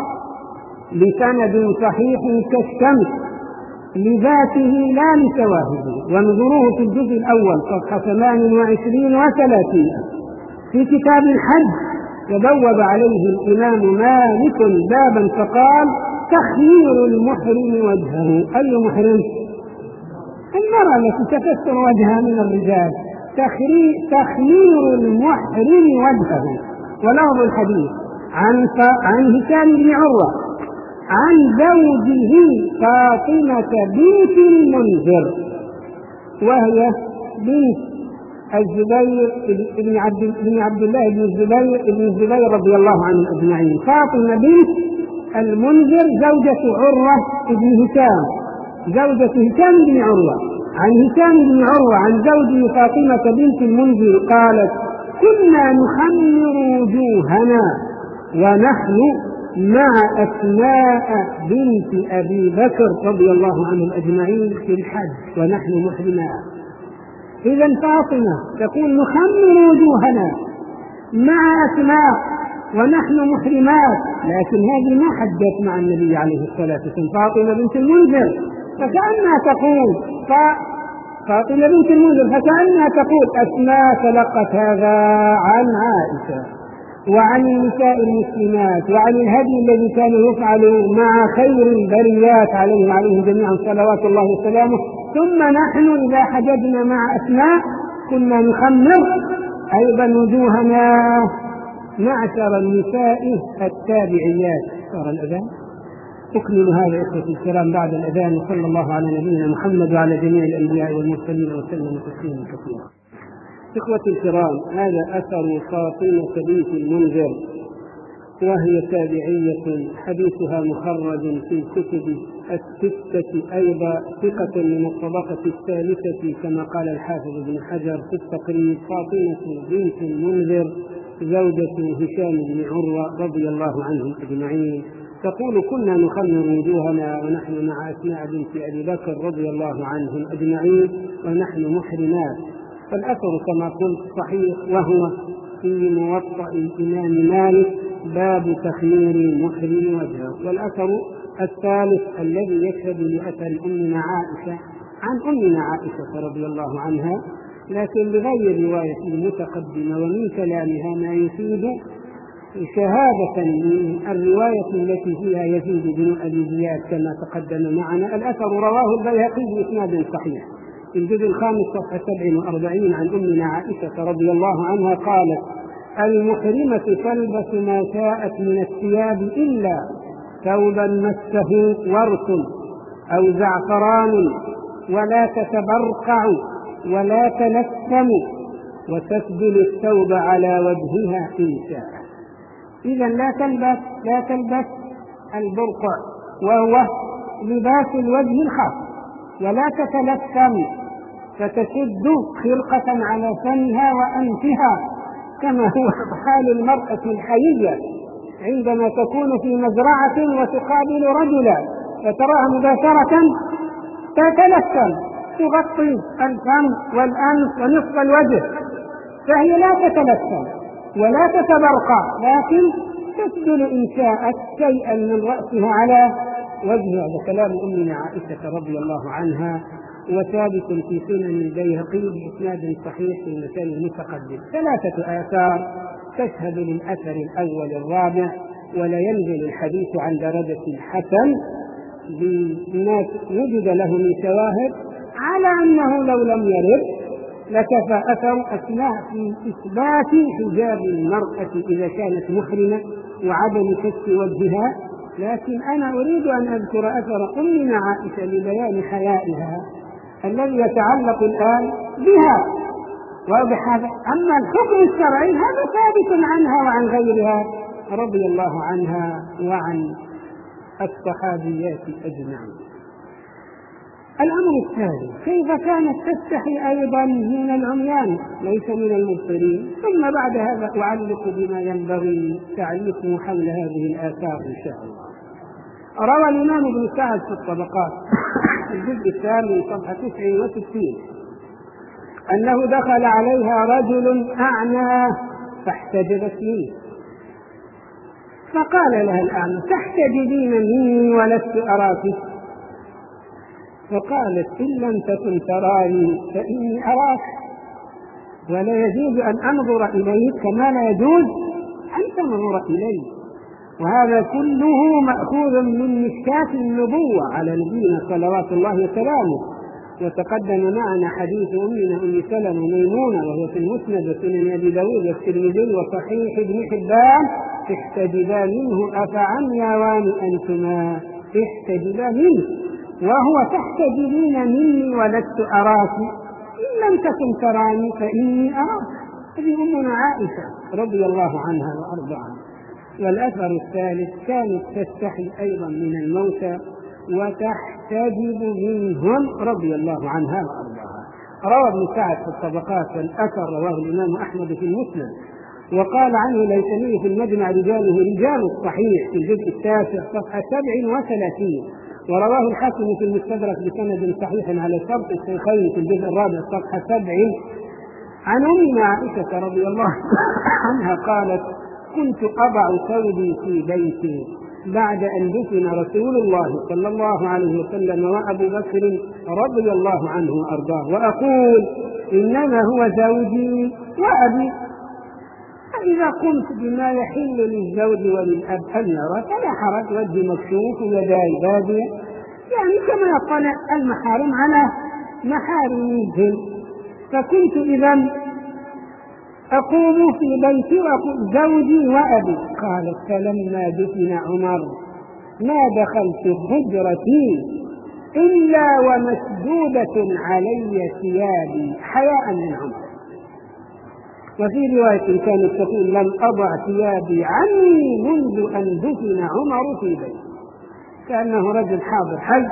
بسند صحيح كالشمس لذاته لا لشواهده، وانظروه في الجزء الأول صفحة ثمان وعشرين وثلاثين في كتاب الحج. وبوب عليه الإمام مالك بابا فقال تخيير المحرم وجهه. أي محرم؟ المرأة التي تكسر وجهها من الرجال. تخيير المحرم وجهه. ولفظ الحديث عن عن هشام بن عروة عن زوجه فاطمة بنت المنذر، وهي بنت الزبير بن عبد بن عبد الله بن الزبير بن الزبير رضي الله عنه أجمعين. فاطمة بنت المنذر زوجة عروة بن هشام، زوجة هشام بن عروة عن هشام بن عروة عن زوجه فاطمة بنت المنذر قالت كنا نخمر وجوهنا ونحن مع أسماء بنت أبي بكر رضي الله عنهم أجمعين في الحج ونحن محرمات. إذا فاطمة تقول نخمر وجوهنا مع أسماء ونحن محرمات، لكن هذه ما حجت مع النبي عليه الصلاة والسلام، فاطمة بنت المنذر، فكأنها تقول الصفاء فاطمة بنت المنذر، فكأنها تقول أسماء تلقت هذا عن عائشة وعن النساء المسلمات وعن الهدي الذي كان يفعل مع خير البريات عليه عليهم جميعا صلوات الله وسلامه. ثم نحن إذا حججنا مع أسماء كنا نخمر أيضا وجوهنا معشر النساء التابعيات. صار الأذان. أكمل هذا إخوتي الكرام بعد الأذان، وصلى الله على نبينا محمد وعلى جميع الأنبياء والمرسلين وسلم تسليما كثيرا. إخوتي الكرام، هذا أثر فاطمة بنت المنذر، وهي تابعية حديثها مخرج في الكتب الستة أيضا، ثقة من الطبقة الثالثة كما قال الحافظ ابن حجر في التقريب. فاطمة بنت المنذر زوجة هشام بن عروة رضي الله عنهم أجمعين، تقول كنا نخمر وجوهنا ونحن مع أسماء بنت أبي بكر رضي الله عنهم أجمعين ونحن محرمات. فالأثر كما قلت صحيح، وهو في موطأ الإمام مالك باب تخمير المحرم وجهه. والأثر الثالث الذي يشهد لأثر أمنا عائشة عن أمنا عائشة رضي الله عنها، لكن بغير رواية المتقدمة ومن كلامها ما يفيد شهادة من الرواية التي فيها يزيد بن أبي زياد كما تقدم معنا. الأثر رواه البيهقي بإسناد صحيح في الجزء الخامس صفحة سبع وأربعين عن أمنا عائشة رضي الله عنها قالت: المحرمة تلبس ما شاءت من الثياب إلا ثوبا مسه ورس أو زعفران، ولا تتبرقع ولا تنسم، وتسدل الثوب على وجهها إن شاء. إذا لا تلبس لا تلبس البرقع وهو لباس الوجه الخاص، ولا تتلثم فتشد خلقة على فمها وأنفها كما هو حال المرأة الحيية عندما تكون في مزرعة وتقابل رجلا فتراها مباشرة تتلثم، تغطي الفم والأنف ونصف الوجه، فهي لا تتلثم ولا تتبرقع، لكن تسدل إن شاءت شيئا من رأسها على وجهها. هذا كلام أمنا عائشة رضي الله عنها، وثابت في سنن البيهقي بإسناد صحيح في المثال المتقدم. ثلاثة آثار تشهد للأثر الأول الرابع، ولا ينزل الحديث عن درجة الحسن بما وجد له من شواهد على أنه لو لم يرد لكفى أثر أسماء في إثبات حجاب المرأة إذا كانت محرمة وعدم كشف وجهها. لكن أنا أريد أن أذكر أثر أمنا عائشة لبيان حيائها الذي يتعلق الآن بها وبهذا. أما الحكم الشرعي هذا ثابت عنها وعن غيرها رضي الله عنها وعن الصحابيات أجمعين. الأمر الثاني: كيف كانت تستحي أيضا من العميان ليس من المبصرين؟ ثم بعد هذا أعلق بما ينبغي تعليقه حول هذه الآثار إن شاء الله. روى الإمام ابن سعد في الطبقات الجزء الثامن صفحة تسعة وستين أنه دخل عليها رجل أعمى فاحتجبت منه، فقال لها الأعمى: تحتجبين مني ولست أراك؟ فقالت: إن لم تكن تراني فإني أراك، ولا يجوز أن أنظر إليك كما لا يجوز أن تنظر إلي. وهذا كله مأخوذ من مشكاة النبوة على نبينا صلوات الله وسلامه. وتقدم معنا حديث أمنا أم سلمة ميمونة وهو في المسند وسنن أبي داود والترمذي وصحيح ابن حبان: احتجبا منه أفعمياوان أنتما، احتجبا منه، وهو تحتجبين مني ولست أراك، إن لم تكن تراني فإني أراك. هذه أمنا عائشة رضي الله عنها وأرضاها. والأثر الثالث: كانت تستحي أيضا من الموتى وتحتجب منهم رضي الله عنها وأرضاها. روى ابن سعد في الطبقات، والأثر رواه الإمام أحمد في المسند، وقال عنه الهيثمي في المجمع رجاله رجال الصحيح في الجزء التاسع صفحة سبع وثلاثين، ورواه الحاكم في المستدرك بسند صحيح على شرط الشيخين في الجزء الرابع صفحة سبع عن أمنا عائشة رضي الله عنها قالت: كنت أضع ثوبي في بيتي بعد أن دفن رسول الله صلى الله عليه وسلم وأبو بكر رضي الله عنه وأرضاه، وأقول إنما هو زوجي وأبي، فإذا قمت بما يحل للزوج وللأب أن يرى فلا حرج، وجه مكشوف ويداي بادية، يعني كما يقال المحارم على محارمهم. فكنت إذا أقوم في بيتي وأقول زوجي وأبي. قالت فلما دفن عمر ما دخلت حجرتي إلا ومسدودة علي ثيابي حياء من عمر. وفي رواية كانت تقول لم أضع ثيابي عني منذ أن دفن عمر في بيتي، كأنه رجل حاضر حي،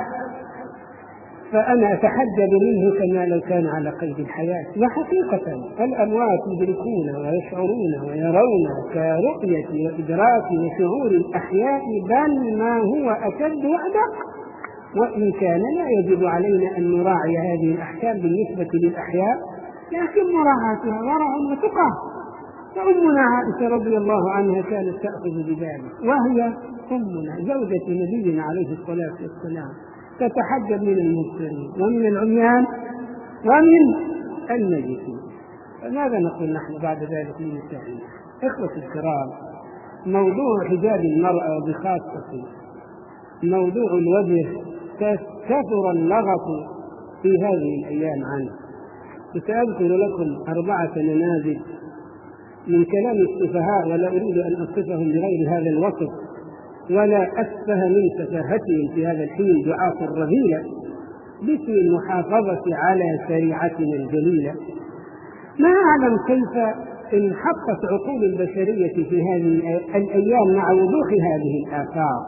فأنا أتحجب منه كما لو كان على قيد الحياة. وحقيقة الأموات يدركون ويشعرون ويرون كرؤية وإدراك وشعور الأحياء، بل ما هو أشد وأدق، وإن كان لا يجب علينا أن نراعي هذه الأحكام بالنسبة للأحياء، لكن مراعاتها ورع وتقى. فأمنا عائشة رضي الله عنها كانت تأخذ بذلك، وهي أمنا زوجة نبينا عليه الصلاة والسلام، تتحجب من المبصرين ومن العميان ومن النجسين. فماذا نقول نحن بعد ذلك للنسائنا؟ إخوة الكرام، موضوع حجاب المرأة وبخاصة موضوع الوجه كثر اللغط في هذه الأيام عنه. سأذكر لكم أربعة نماذج من كلام السفهاء، ولا أريد أن أصفهم بغير هذا الوصف، ولا أسفه من سفاهتهم في هذا الحين دعاة الرذيلة، باسم المحافظة على شريعتنا الجليلة. ما أعلم كيف انحطت عقول البشرية في هذه الأيام مع وضوح هذه الآثار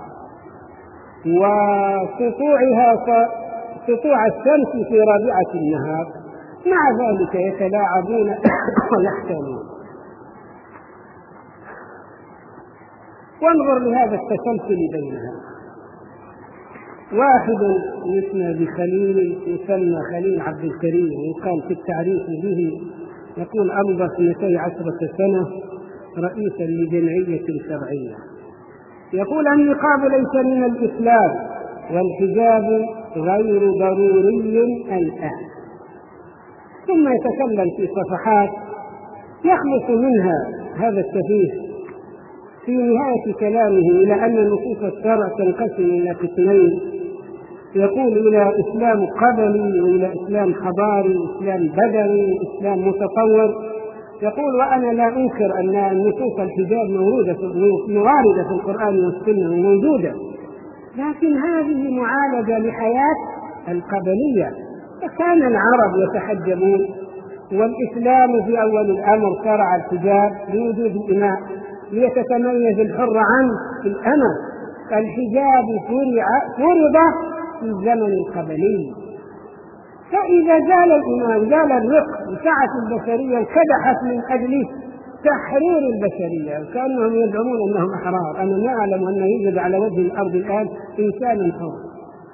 وسطوعها سطوع الشمس في رابعة النهار، مع ذلك يتلاعبون ويحتالون. وانظر لهذا التسلسل بينها. واحد يسمى بخليل يسمى خليل عبد الكريم، ويقال في التعريف به يقول أمضى اثنتي عشرة سنة رئيسا لجمعية شرعية، يقول النقاب ليس من الإسلام والحجاب غير ضروري الآن. ثم يتكلم في صفحات يخلص منها هذا السفيه في نهاية كلامه إلى أن نصوص الشرع تنقسم إلى قسمين، يقول إلى إسلام قبلي وإلى إسلام حضاري، إسلام بدوي، إسلام متطور. يقول وأنا لا أنكر أن نصوص الحجاب موجودة واردة في القرآن والسنة وموجودة، لكن هذه معالجة لحياة القبلية. فكان العرب يتحجبون، والإسلام في أول الأمر شرع الحجاب بوجود إماء ليتتميز الحر عن الأمة. فالحجاب فرض في الزمن القبلي، فإذا زال الإمام زال الرق وسعت البشرية وكدحت من أجل تحرير البشرية، وكأنهم يزعمون أنهم أحرار. أنا لا أعلم أن يوجد على وجه الأرض الآن إنسان حر.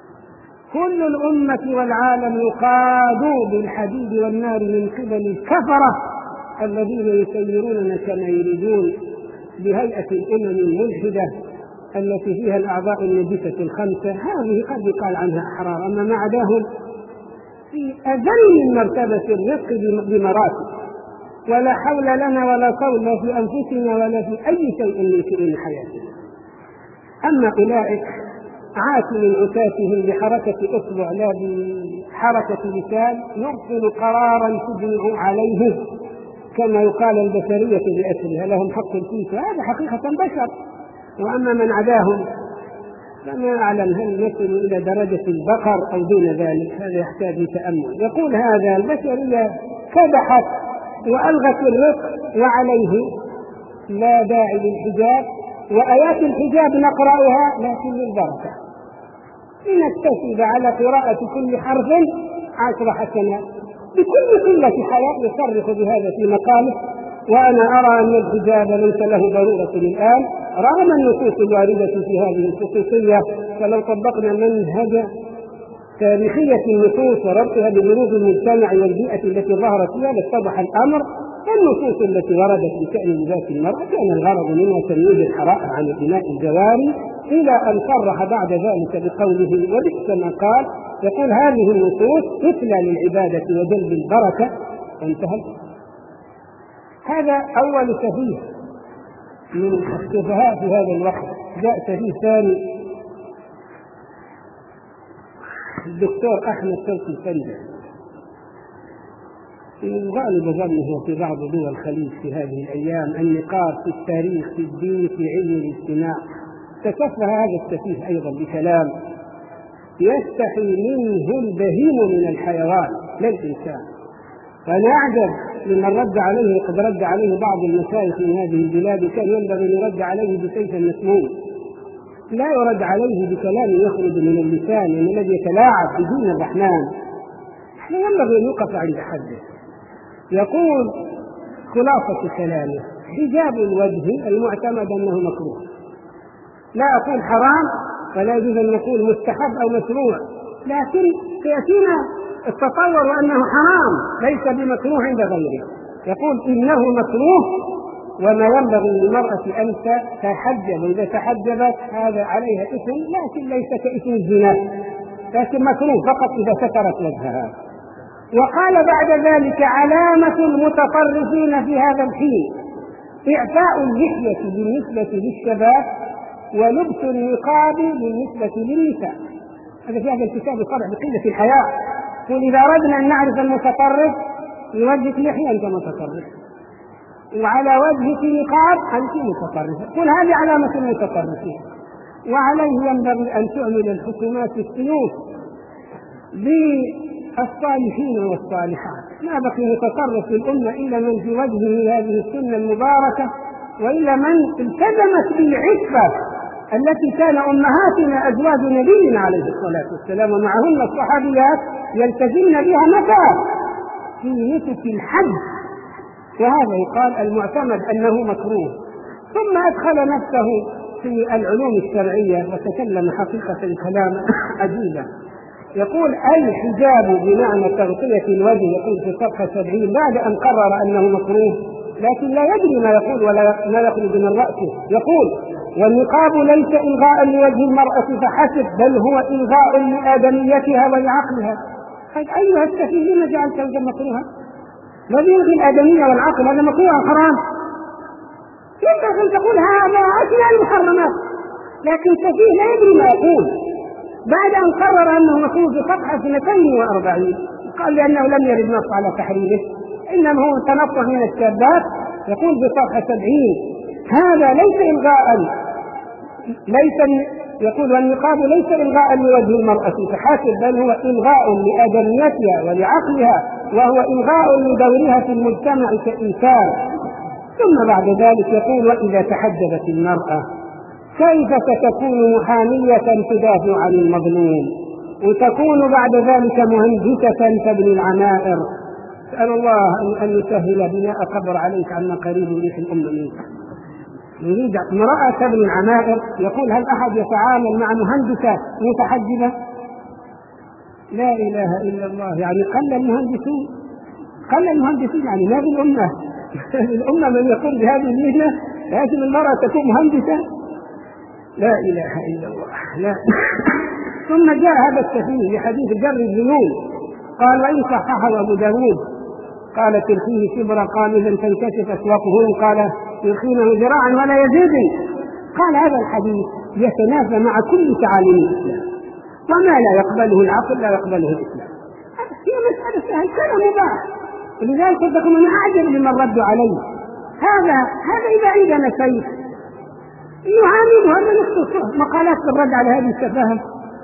كل الأمة والعالم يقادوا بالحديد والنار من قبل الكفرة الذين يسيروننا كما يريدون بهيئة الأمم الملحدة التي فيها الأعضاء النجسة الخمسة. هذه قد يقال عنها أحرار، أما ما عداهم في أذل من مرتبة الرق بمراتب، ولا حول لنا ولا قول لا في أنفسنا ولا في أي شيء من شؤون حياتنا. أما أولئك عاتوا من عتاتهم بحركة أصبع لا بحركة لسان، يرسل قرارا تجمع عليه كما يقال البشرية بأسرها، لهم حق الفيتو، هذا حقيقة بشر. وأما من عداهم فما أعلم هل يصل إلى درجة البقر أو دون ذلك، هذا يحتاج لتأمل. يقول هذا البشرية كدحت وألغت الرق وعليه لا داعي للحجاب، وآيات الحجاب نقرأها لكن للبركة، لنكتسب على قراءة كل حرف عشر حسنات بكل قلة حياء يصرح بهذا في مقاله. وأنا أرى أن الحجاب ليس له ضرورة الآن رغم النصوص الواردة في هذه الخصوصية. فلو طبقنا منهج تاريخية النصوص وربطها بظروف المجتمع والبيئة التي ظهرت فيها لاتضح الأمر. النصوص التي وردت بشأن لباس المرأة كان الغرض منها تمييز الحرائر عن الإماء الجواري إلى أن صرح بعد ذلك بقوله وبئس ما قال. يقول هذه النصوص تتلى للعبادة وجلب البركة، وانتهى. هذا أول سفيه من السفهاء في هذا الوقت. جاء سفيه ثاني الدكتور أحمد توفيق الفنجة، غالب ظنه في بعض دول الخليج في هذه الأيام النقاش في التاريخ في الدين في علم الاجتماع. تشفه هذا السفيه أيضا بكلام يستحي منه البهيم من الحيوان لا الإنسان. فأنا أعجب لمن رد عليه، وقد رد عليه بعض المشايخ من هذه البلاد، كان ينبغي أن يرد عليه بسيف مسموم، لا يرد عليه بكلام يخرج من اللسان من الذي يتلاعب بدين الرحمن. ينبغي أن يوقف عند حده. يقول خلاصة كلامه حجاب الوجه المعتمد أنه مكروه، لا أقول حرام ولا يجوز أن نقول مستحب أو مشروع، لكن سيأتينا التصور أنه حرام ليس بمكروه عند غيره. يقول إنه مكروه وما ينبغي للمرأة أن تتحجب، وإذا تحجبت هذا عليها إثم لكن ليس كإثم الزنا، لكن مكروه فقط إذا سترت وجهها. وقال بعد ذلك علامة المتطرفين في هذا الحين إعفاء اللحية بالنسبة للشباب ولبس النقاب بالنسبة للنساء. هذا في هذا الكتاب يصرح بقيمة الحياة. قل إذا أردنا أن نعرف المتطرف يوجهك لحية أنت متطرف، وعلى وجهك نقاب أنت متطرف. قل هذه علامة المتطرفين. وعليه ينبغي أن تعمل الحكومات السيوف بالصالحين والصالحات. ما بقي متطرف في الأمة إلا من في وجهه هذه السنة المباركة، وإلا من التزمت بالعفة التي كان أمهاتنا أزواج نبينا عليه الصلاة والسلام ومعهن الصحابيات يلتزمن بها متى في نسك الحج. وهذا يقال المعتمد أنه مكروه. ثم أدخل نفسه في العلوم الشرعية وتكلم حقيقة الكلام عجيبا. يقول الحجاب بمعنى تغطية الوجه، يقول في صفحة سبعين بعد أن قرر أنه مكروه لكن لا يدري ما يقول ولا ما يخرج من رأسه. يقول والنقاب ليس إلغاء لوجه المرأة فحسب بل هو إلغاء لآدميتها ولعقلها. قال أيها السفيه لما جعلت هذا مكروها؟ الذي يلغي الآدمية والعقل هذا مكروه حرام. ينبغي أن تقول هذا أثناء المحرمات، لكن سفيه لا يدري ما يقول. بعد أن قرر أنه مكروه في صفحة اثنتين وأربعين قال لأنه لم يرد نص على تحريمه إنما هو تنطع من الشابات. يقول في صفحة سبعين هذا ليس إلغاء ليس يقول والنقاب ليس إلغاء لوجه المرأة فحسب بل هو إلغاء لآدميتها ولعقلها وهو إلغاء لدورها في المجتمع كإنسان. ثم بعد ذلك يقول وإذا تحجبت المرأة كيف ستكون محامية تدافع عن المظلوم وتكون بعد ذلك مهندسة تبني العمائر. أسأل الله أن يسهل بناء قبر عليك عما قريب ريح الأمة منك. نريد امرأة تبني العمائر. يقول هل أحد يتعامل مع مهندسة متحجبة؟ لا إله إلا الله. يعني قل المهندسين قل المهندسين يعني ما في الأمة الأمة من يقول بهذه المهنة لازم المرأة تكون مهندسة. لا إله إلا الله. لا. ثم جاء هذا السفيه لحديث جر الذنون قال وإن صححه أبو داود قال ترخيه شبرا قال إذا تنكشف أسواقه قال يرخينه ذراعا ولا يزيد. قال هذا الحديث يتنافى مع كل تعاليم الإسلام وما لا يقبله العقل لا يقبله الإسلام. هي مسألة سهل كان مباح. ولذلك تكون من أعجب لمن ردوا عليه. هذا هذا إذا عندنا شيء يعامله هذا نص مقالات بالرد على هذه السفاهة.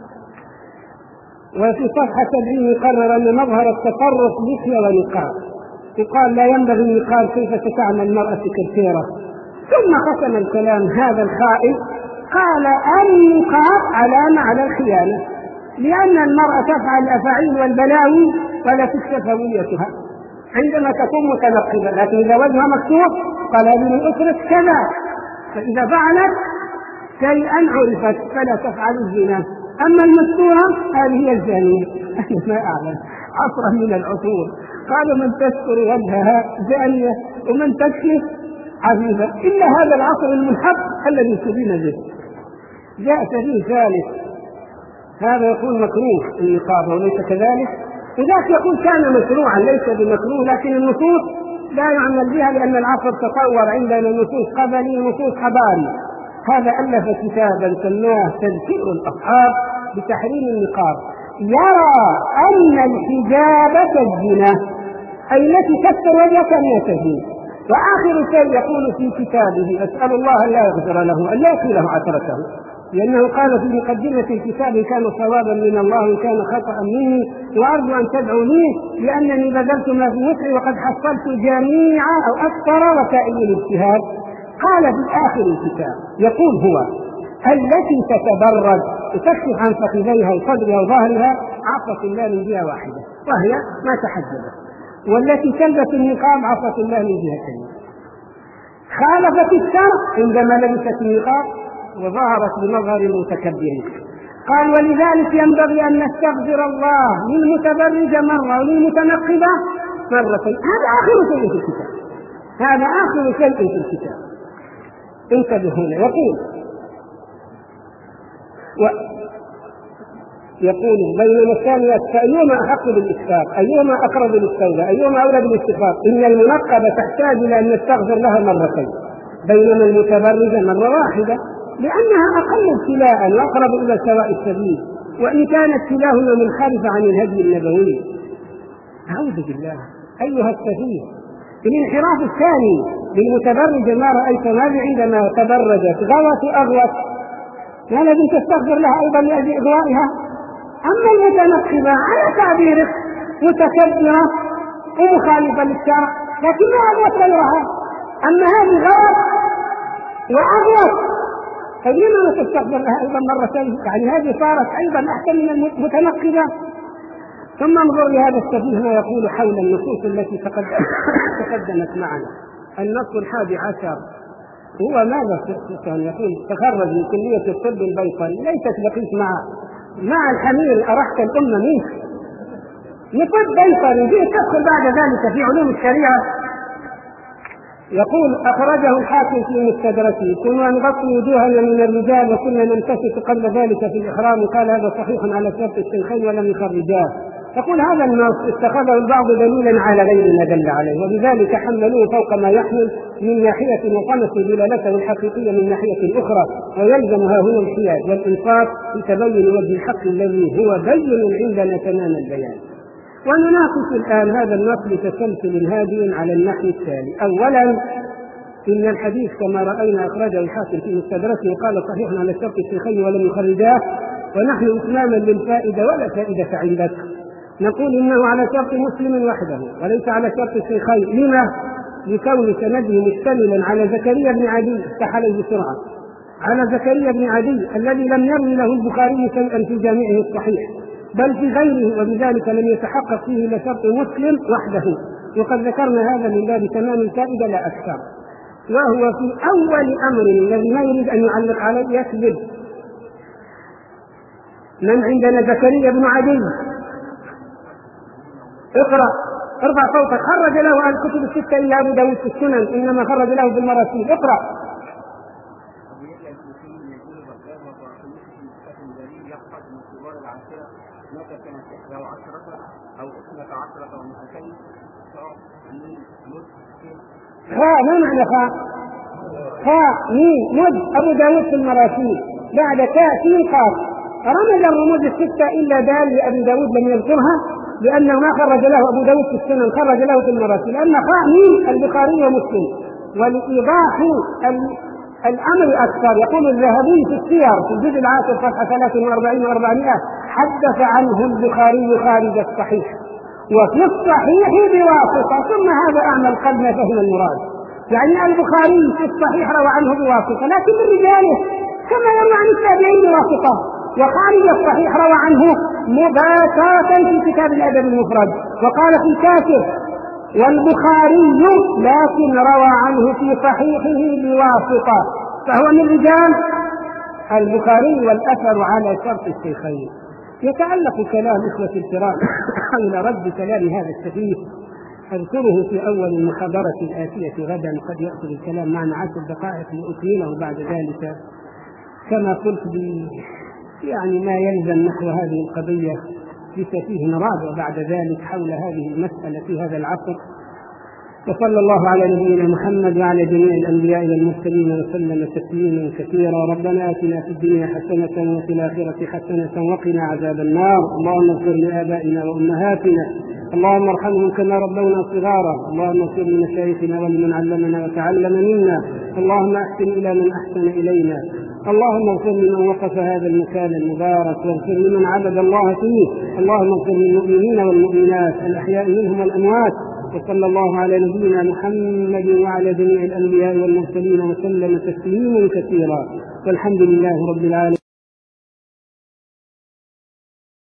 وفي صفحة سبعين يقرر أن مظهر التطرف لحية ونقاب. يقال لا ينبغي النقاب كيف تتعمل المرأة سكرتيرة. ثم قسم الكلام هذا الخائن قال النقاب علامة على الخيانة لأن المرأة تفعل الأفاعيل والبلاوي ولا تكشف هويتها عندما تكون متنقبة، لكن إذا وجهها مكشوف قال هذه من أسرة كذا، فإذا فعلت شيئا عرفت فلا تفعل الزنا. أما المستورة هذه هي الزانية. أنا ما أعلم عصرا من العصور قالوا من تستر وجهها زانية ومن تكشف عفيفة إلا هذا العصر المنحط الذي سبين به. جاء سبيل ثالث هذا يقول مكروه النقاب وليس كذلك، وذاك يقول كان مشروعا ليس بمكروه، لكن النصوص لا يعمل بها لأن العصر تطور عندنا نصوص قبلي ونصوص حضاري. هذا ألف كتابا سماه تذكير الأصحاب بتحريم النقاب، يرى أن الحجاب كالزنا أي التي تستر وجهك أن تزني. وآخر شيء يقول في كتابه أسأل الله أن لا يغفر له أن لا يكله عثرته، لأنه قال في مقدمة الكتاب كان صوابا من الله وكان خطأ مني وأرجو أن تدعوا لي لأنني بذلت ما في وسعي وقد حصلت جميع أو أكثر وسائل الاجتهاد. قال في آخر الكتاب يقول هو التي تتبرد وتكشف عن فخذيها وصدرها وظهرها عصت الله من جهة واحدة وهي ما تحجبت، والتي تلبس النقاب عصت الله من جهتين. خالفت الشرع عندما لبست النقاب وظهرت بمظهر المتكبرين. قال ولذلك ينبغي أن نستغفر الله للمتبرج مرة وللمتنقبة مرتين. هذا آخر شيء في الكتاب، هذا آخر شيء في الكتاب. انتبه هنا يقول و... يقول بينما الثانيات فأيهما أحق بالإسفاق، أيهما أقرب للتوبة، أيهما أولى بالاستغفار. إن المنقبة تحتاج إلى أن نستغفر لها مرتين بينما المتبرجة مرة واحدة لأنها أقل ابتلاء وأقرب إلى سواء السبيل، وإن كانت كلاهما منحرفة عن الهدي النبوي. أعوذ بالله أيها السفيه. الانحراف الثاني للمتبرجة ما رأيت ماذا عندما تبرجت غوت أغوت ما لازم تستغفر لها أيضا لأجل إغوائها. أما المتنقبة على تعبيرك متكبرة ومخالفة للشرع لكن ما أغوت غيرها، أما هذه غوت وأغوت فلما تستغفر لها أيضا مرتين، يعني هذه صارت أيضا أحسن من المتنقبة. ثم انظر لهذا السفيه ما يقول حول النصوص التي تقدمت معنا. النص الحادي عشر هو ماذا كان يقول تخرج من كلية الطب البيطري ليست بقيت مع مع الحمير أرحت الأمة منك نطب بيطري جئت تدخل بعد ذلك في علوم الشريعة. يقول أخرجه الحاكم في مستدركه كنا نغطي وجوهنا من الرجال وكنا نمتسك قبل ذلك في الإحرام، قال هذا صحيح على شرط الشيخين ولم يخرجاه. يقول هذا النص اتخذه البعض دليلا على غير ما دل عليه وبذلك حملوه فوق ما يحمل من ناحية وطمسوا دلالته الحقيقية من ناحية أخرى، ويلزمها هنا الحياد والإنصاف في تبين وجه الحق الذي هو بين عندنا تمام البيان. ونناقش الآن هذا النص بتسلسل هادئ على النحو التالي. أولا إن الحديث كما رأينا أخرجه الحاكم في مستدركه وقال صحيح على شرط الشيخين ولم يخرجاه، ونحن إتماما للفائدة ولا فائدة عندك نقول إنه على شرط مسلم وحده وليس على شرط الشيخين. لما؟ لكون سنده مشتملا على زكريا بن عدي افتح عليه بسرعة على زكريا بن عدي الذي لم يروي له البخاري شيئا في جامعه الصحيح بل في غيره، وبذلك لم يتحقق فيه إلا شرط مسلم وحده، وقد ذكرنا هذا من باب تمام الفائدة لا أكثر. وهو في أول أمر الذي ما يريد أن يعلق عليه يكذب. من عندنا زكريا بن عدي؟ اقرأ ارفع صوتك. خرج له الكتب الستة إلا أبو داود في السنن إنما خرج له في المراسيل. اقرأ. خاء ما معنى خاء؟ خاء ميم مد أبو داود في المراسيل بعد كاء سين قاف. رمز الرموز الستة إلا دال لأبي داود لم يذكرها لأنه ما خرج له أبو داود في السنن خرج له في المراسيل، لأن خاء ميم البخاري ومسلم. ولإيضاح الأمر أكثر يقول الذهبي في السير في الجزء العاشر صفحة ثلاث وأربعين وأربعمائة حدث عنه البخاري خارج الصحيح وفي الصحيح بواسطة، ثم هذا أعمى القلب ما فهم المراد. يعني البخاري في الصحيح روى عنه بواسطة لكن من رجاله كما يروى عن التابعين بواسطة، وخارج الصحيح روى عنه مباشرة في كتاب الأدب المفرد وقال في الكاتب والبخاري لكن روى عنه في صحيحه بواسطة، فهو من رجال البخاري والأثر على شرط الشيخين. يتعلق كلام إخوة الكرام حول رد كلام هذا السفيه أذكره في أول المحاضرة الآتية غدا، قد يأخذ الكلام معنا عشر دقائق لأكمله بعد ذلك. كما قلت يعني ما يلزم نحو هذه القضية بسفيه رابع بعد ذلك حول هذه المسألة في هذا العصر. وصلى الله على نبينا محمد وعلى جميع الأنبياء والمرسلين وسلم تسليما كثيرا. ربنا آتنا في الدنيا حسنة وفي الآخرة حسنة وقنا عذاب النار. اللهم اغفر لآبائنا وأمهاتنا، اللهم ارحمهم كما ربونا صغارا. اللهم اغفر لمشايخنا ولمن علمنا وتعلم منا. اللهم احسن إلى من أحسن إلينا. اللهم اغفر لمن وقف هذا المكان المبارك، واغفر لمن عبد الله فيه. اللهم اغفر للمؤمنين والمؤمنات الأحياء منهم والأموات. وصلى الله على نبينا محمد وعلى جميع الأنبياء والمرسلين وسلم تسليما كثيرا، والحمد لله رب العالمين.